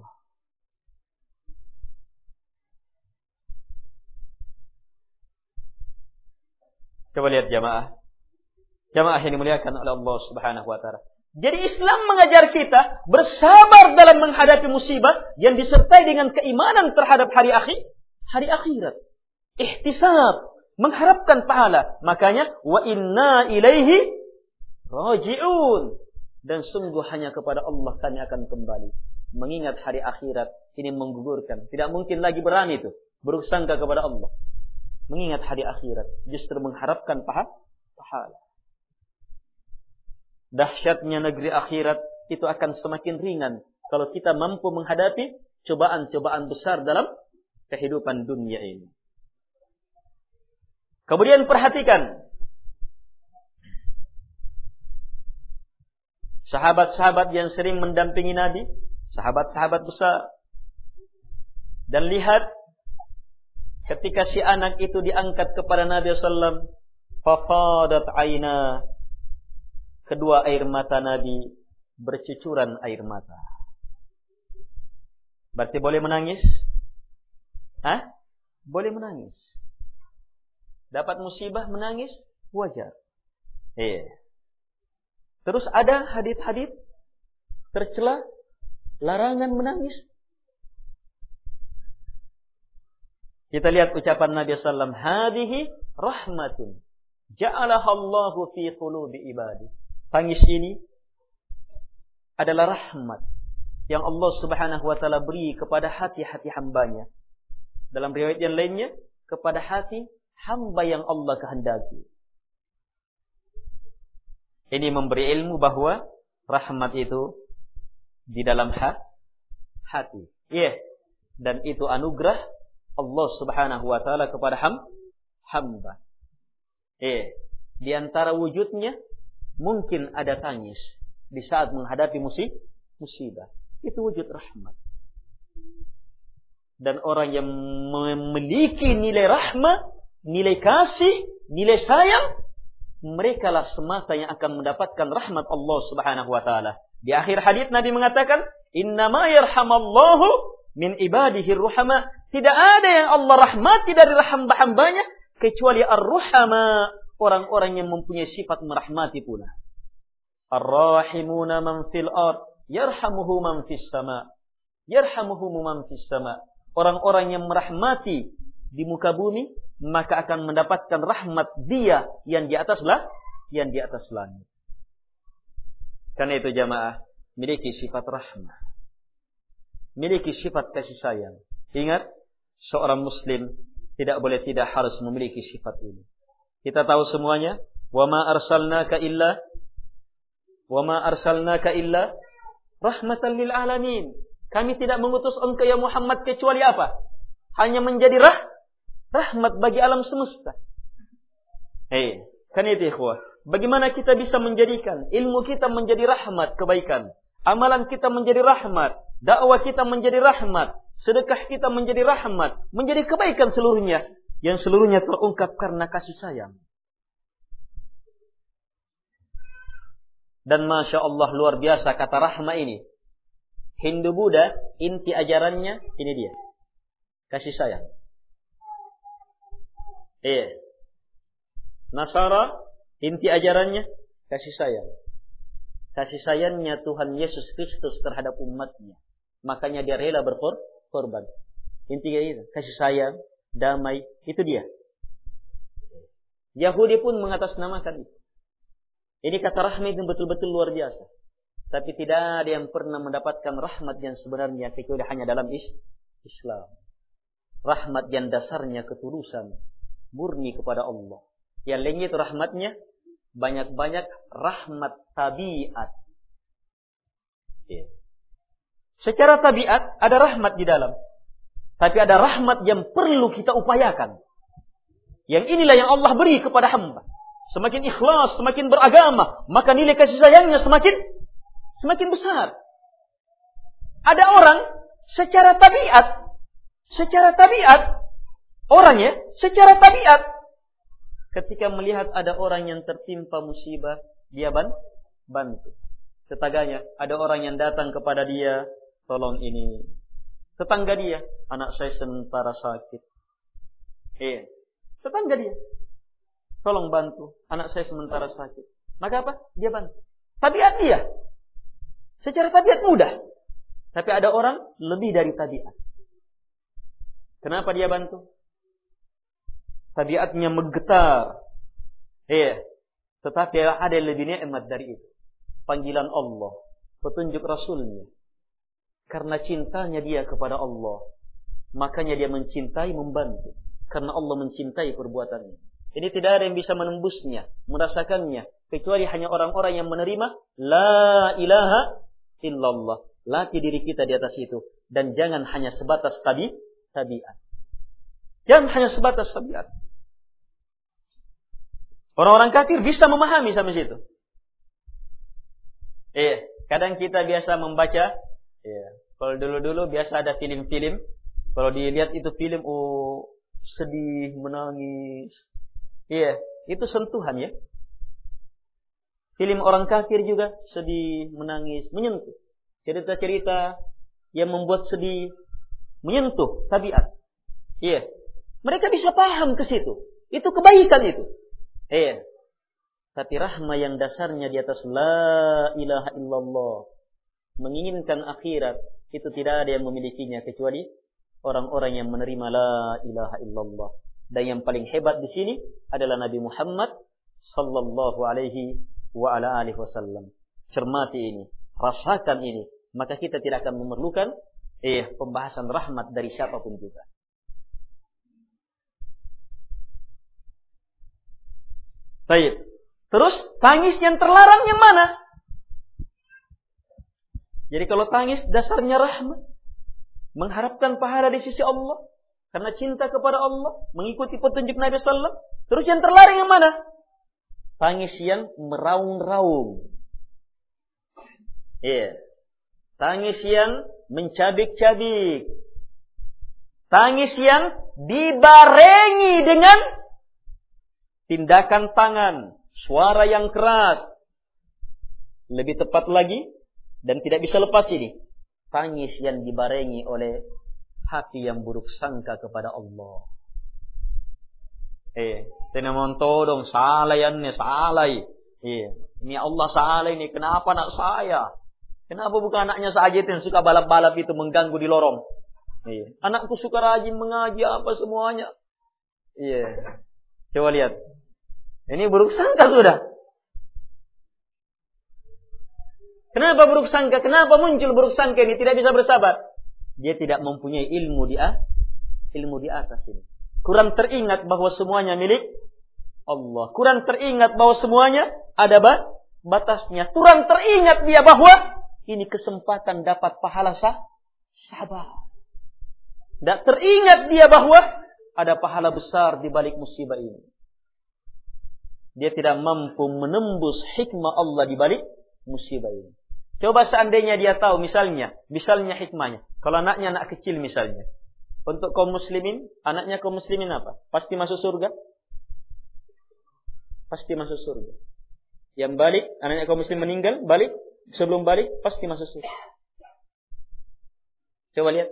Coba lihat jamaah yang dimuliakan oleh Allah Subhanahu wa taala. Jadi Islam mengajar kita bersabar dalam menghadapi musibah yang disertai dengan keimanan terhadap hari akhirat. Ihtisab, mengharapkan pahala. Makanya wa inna ilaihi raji'un. Dan sungguh hanya kepada Allah kami akan kembali. Mengingat hari akhirat ini menggugurkan. Tidak mungkin lagi berani itu buruk sangka kepada Allah. Mengingat hari akhirat justru mengharapkan pahala. Dahsyatnya negeri akhirat itu akan semakin ringan kalau kita mampu menghadapi cobaan-cobaan besar dalam kehidupan dunia ini. Kemudian perhatikan sahabat-sahabat yang sering mendampingi Nabi, sahabat-sahabat besar. Dan lihat ketika si anak itu diangkat kepada Nabi sallallahu, fafadat aina, kedua air mata Nabi bercucuran air mata. Berarti boleh menangis? Boleh menangis. Dapat musibah menangis, wajar. Terus ada hadits tercela larangan menangis. Kita lihat ucapan Nabi sallallahu alaihi wasallam, "Hadhihi rahmatun ja'alaha Allahu fi qulubi ibadi." Tangis ini adalah rahmat yang Allah Subhanahu wa taala beri kepada hati-hati hambanya. Dalam riwayat yang lainnya, kepada hati hamba yang Allah kehendaki. Ini memberi ilmu bahwa rahmat itu di dalam hati. Dan itu anugerah Allah Subhanahu wa taala kepada hamba. Di antara wujudnya mungkin ada tangis di saat menghadapi musibah. Itu wujud rahmat. Dan orang yang memiliki nilai rahmat, nilai kasih, nilai sayang, merekalah semata yang akan mendapatkan rahmat Allah Subhanahu wa taala. Di akhir hadis Nabi mengatakan, "Innama yarhamallahu min ibadihi ar-ruhama." Tidak ada yang Allah rahmati dari hamba-hambanya kecuali ar-ruhama, orang-orang yang mempunyai sifat merahmati pula. Ar-rahimuna man fil ard yarhamuhu man fis sama. Yarhamuhu man fis sama. Orang-orang yang merahmati di muka bumi, maka akan mendapatkan rahmat dia yang di atas langit. Karena itu jamaah, miliki sifat rahmah. Miliki sifat kasih sayang. Ingat, seorang muslim tidak boleh tidak harus memiliki sifat ini. Kita tahu semuanya, wa ma arsalnaka illa rahmatan lil alamin. Kami tidak mengutus engkau ya Muhammad kecuali apa? Hanya menjadi rahmat bagi alam semesta. Kan itu ikhwah. Bagaimana kita bisa menjadikan ilmu kita menjadi rahmat kebaikan, amalan kita menjadi rahmat, dakwah kita menjadi rahmat, sedekah kita menjadi rahmat, menjadi kebaikan seluruhnya, yang seluruhnya terungkap karena kasih sayang. Dan Masya Allah luar biasa kata rahmah ini. Hindu Buddha inti ajarannya ini dia, kasih sayang. Nasara inti ajarannya kasih sayang. Kasih sayangnya Tuhan Yesus Kristus terhadap umatnya. Makanya dia rela berkorban. Intinya itu, kasih sayang, damai, itu dia. Yahudi pun mengatasnamakan itu. Ini kata rahmat yang betul-betul luar biasa. Tapi tidak ada yang pernah mendapatkan rahmat yang sebenarnya kecuali hanya dalam Islam. Rahmat yang dasarnya ketulusan, murni kepada Allah. Yang lainnya itu rahmatnya banyak-banyak rahmat tabiat. Secara tabiat ada rahmat di dalam. Tapi ada rahmat yang perlu kita upayakan. Yang inilah yang Allah beri kepada hamba. Semakin ikhlas, semakin beragama, maka nilai kasih sayangnya semakin besar. Ada orang secara tabiat orangnya secara tabiat ketika melihat ada orang yang tertimpa musibah, dia bantu. Tetangganya, ada orang yang datang kepada dia, tolong ini. Tetangga dia, anak saya sementara sakit. Tetangga dia, tolong bantu, anak saya sementara sakit. Maka apa? Dia bantu. Tabiat dia. Secara tabiat mudah. Tapi ada orang lebih dari tabiat. Kenapa dia bantu? Tabiatnya menggetar. Tetapi ada yang lebih nikmat dari itu. Panggilan Allah, petunjuk Rasulnya. Karena cintanya dia kepada Allah, makanya dia mencintai, membantu. Karena Allah mencintai perbuatannya. Ini tidak ada yang bisa menembusnya, merasakannya, kecuali hanya orang-orang yang menerima la ilaha illallah. Latih diri kita di atas itu. Dan jangan hanya sebatas tabiat. Jangan hanya sebatas tabiat. Orang-orang kafir bisa memahami sampai situ. Kadang kita biasa membaca. Kalau dulu-dulu biasa ada film-film. Kalau dilihat itu film, sedih, menangis. Itu sentuhan ya. Film orang kafir juga sedih, menangis, menyentuh. Cerita-cerita yang membuat sedih, menyentuh tabiat. Mereka bisa paham ke situ. Itu kebaikan itu. Tapi rahmah yang dasarnya di atas la ilaha illallah, menginginkan akhirat, itu tidak ada yang memilikinya kecuali orang-orang yang menerima la ilaha illallah. Dan yang paling hebat di sini adalah Nabi Muhammad sallallahu alaihi wa ala alihi wasallam. Cermati ini, rasakan ini, maka kita tidak akan memerlukan pembahasan rahmat dari siapapun juga. Baik. Terus tangis yang terlarang yang mana? Jadi kalau tangis dasarnya rahmat, mengharapkan pahala di sisi Allah, karena cinta kepada Allah, mengikuti petunjuk Nabi sallallahu alaihi wasallam. Terus yang terlarang yang mana? Tangis yang meraung-raung. Tangis yang mencabik-cabik. Tangis yang dibarengi dengan tindakan tangan, suara yang keras. Lebih tepat lagi, dan tidak bisa lepas ini, tangis yang dibarengi oleh hati yang buruk sangka kepada Allah. Tenamonto dong, salayannya salai. Ini Allah salai ini, kenapa anak saya? Kenapa bukan anaknya saja yang suka balap-balap itu mengganggu di lorong? Anakku suka rajin mengaji apa semuanya. Coba lihat. Ini buruk sangka sudah. Kenapa buruk sangka? Kenapa muncul buruk sangka ini? Tidak bisa bersabar. Dia tidak mempunyai ilmu di atas ini. Kurang teringat bahwa semuanya milik Allah. Kurang teringat bahwa semuanya ada batasnya. Kurang teringat dia bahwa ini kesempatan dapat pahala sabar. Tidak teringat dia bahwa ada pahala besar di balik musibah ini. Dia tidak mampu menembus hikmah Allah di balik musibah ini. Coba seandainya dia tahu misalnya hikmahnya. Kalau anaknya anak kecil misalnya. Untuk kaum muslimin, anaknya kaum muslimin apa? Pasti masuk surga? Pasti masuk surga. Yang balik, anaknya kaum muslim meninggal, balik, sebelum balik, pasti masuk surga. Coba lihat.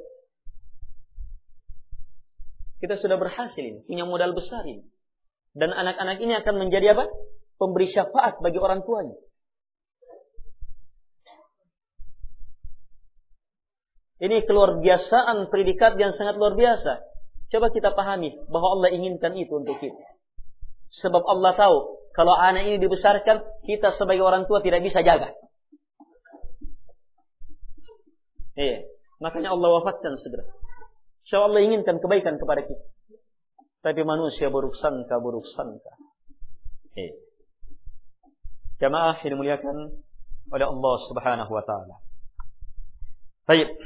Kita sudah berhasil ini, punya modal besar ini. Dan anak-anak ini akan menjadi apa? Pemberi syafaat bagi orang tuanya. Ini keluar biasaan predikat yang sangat luar biasa. Coba kita pahami bahwa Allah inginkan itu untuk kita. Sebab Allah tahu kalau anak ini dibesarkan, kita sebagai orang tua tidak bisa jaga. Makanya Allah wafatkan segera. Sebab Allah inginkan kebaikan kepada kita. Tapi manusia buruk sangka. Jamaah yang dimuliakan oleh Allah Subhanahu wa taala. Baik.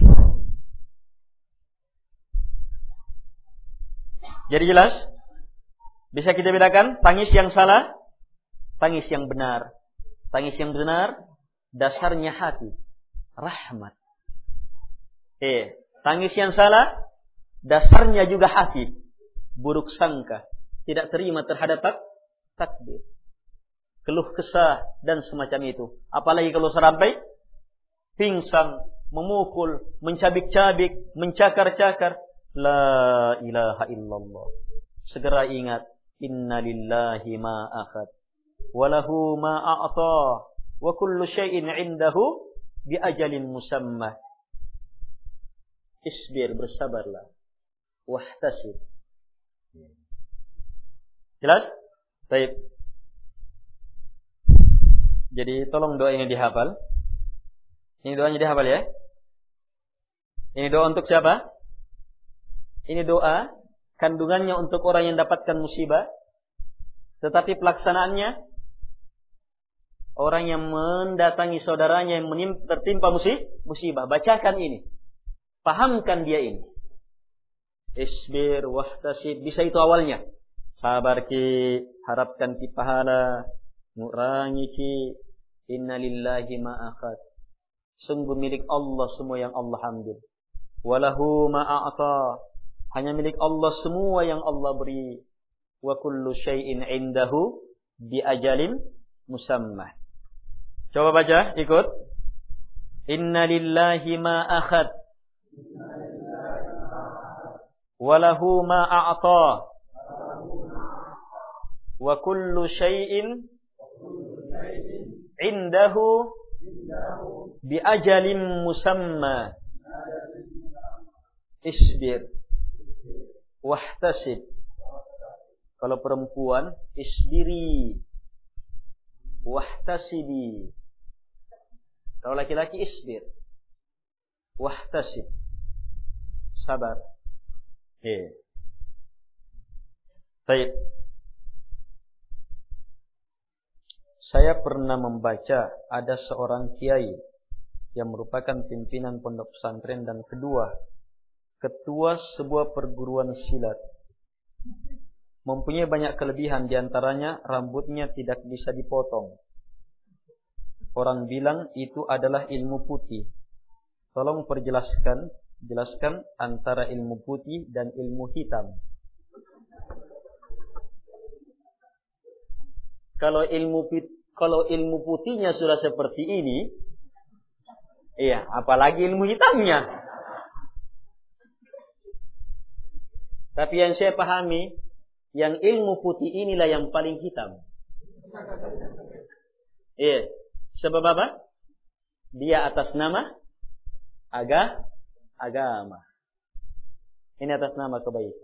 Jadi jelas, bisa kita bedakan tangis yang salah, tangis yang benar. Tangis yang benar dasarnya hati, rahmat. Tangis yang salah dasarnya juga hati, buruk sangka, tidak terima terhadap takdir, keluh kesah dan semacam itu. Apalagi kalau sampai pingsan, memukul, mencabik-cabik, mencakar-cakar. La ilaha illallah. Segera ingat, inna lillahi ma akhad, walahu ma a'ta, wa kullu syai'in indahu bi ajalin musamma. Isbir, bersabarlah. Wahtasib. Jelas? Baik. Jadi tolong doa ini dihafal. Ini doanya dihafal ya. Ini doa untuk siapa? Ini doa kandungannya untuk orang yang dapatkan musibah, tetapi pelaksanaannya orang yang mendatangi saudaranya yang tertimpa musibah. Bacakan ini, pahamkan dia ini. Isbir wahtasib, bisa itu awalnya. Sabar ki, harapkan ki pahala, ngurangi ki, inna lillahi ma akhad. Sungguh milik Allah semua yang Allah ambil. Walahu ma a'ta, hanya milik Allah semua yang Allah beri. Wa kullu syai'in indahu bi ajalin musamma. Coba baca, ikut. Inna lillahi ma akhad, walahu ma a'ta, wa kullu syai'in indahu bi ajalin musamma. Isbir wahtasib. Kalau perempuan, isbiri wahtasibi. Kalau laki-laki, isbir wahtasib, sabar. Baik. Saya pernah membaca ada seorang kiai yang merupakan pimpinan pondok pesantren dan ketua sebuah perguruan silat. Mempunyai banyak kelebihan, diantaranya rambutnya tidak bisa dipotong. Orang bilang itu adalah ilmu putih. Tolong jelaskan antara ilmu putih dan ilmu hitam. Kalau ilmu putihnya sudah seperti ini, apalagi ilmu hitamnya. Tapi yang saya pahami, yang ilmu putih inilah yang paling hitam. Sebab apa? Dia atas nama agama. Ini atas nama kebaikan.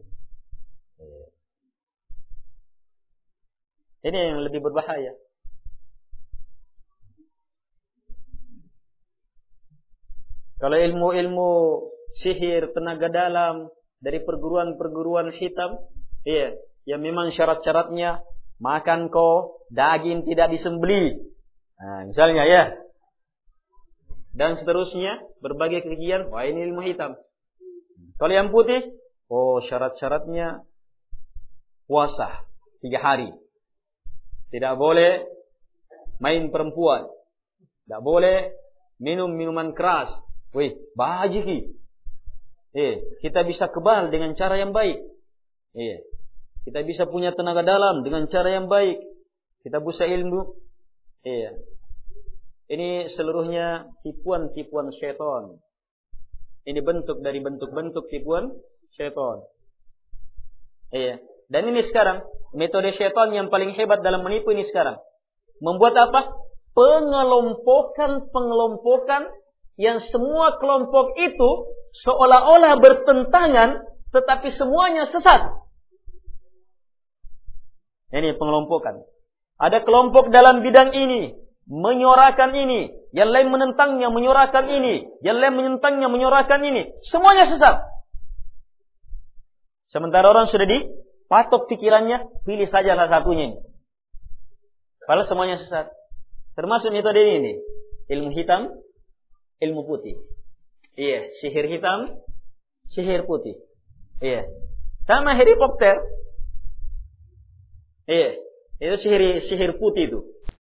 Ini yang lebih berbahaya. Kalau ilmu-ilmu sihir, tenaga dalam dari perguruan-perguruan hitam, iya, ya memang syarat-syaratnya makan daging tidak disembelih. Nah, misalnya ya. Dan seterusnya, berbagai kegiatan, wah ini ilmu hitam. Kalau yang putih, syarat-syaratnya puasa 3 hari. Tidak boleh main perempuan. Tidak boleh minum minuman keras. Wih, bahagia. Kita bisa kebal dengan cara yang baik. Kita bisa punya tenaga dalam dengan cara yang baik. Kita bisa ilmu. Ini seluruhnya tipuan-tipuan syaitan. Ini bentuk dari bentuk-bentuk tipuan syaitan. Dan ini sekarang metode syaitan yang paling hebat dalam menipu ini sekarang. Membuat apa? Pengelompokan yang semua kelompok itu seolah-olah bertentangan, tetapi semuanya sesat. Ini pengelompokan. Ada kelompok dalam bidang ini, menyorakan ini, yang lain menentangnya, menyorakan ini, yang lain menentangnya, menyorakan ini. Semuanya sesat. Sementara orang sudah dipatok pikirannya, pilih saja salah satunya ini. Padahal semuanya sesat. Termasuk metode ini, ilmu hitam, ilmu putih. Sihir hitam, sihir putih. Sama helikopter. Itu sihir putih itu.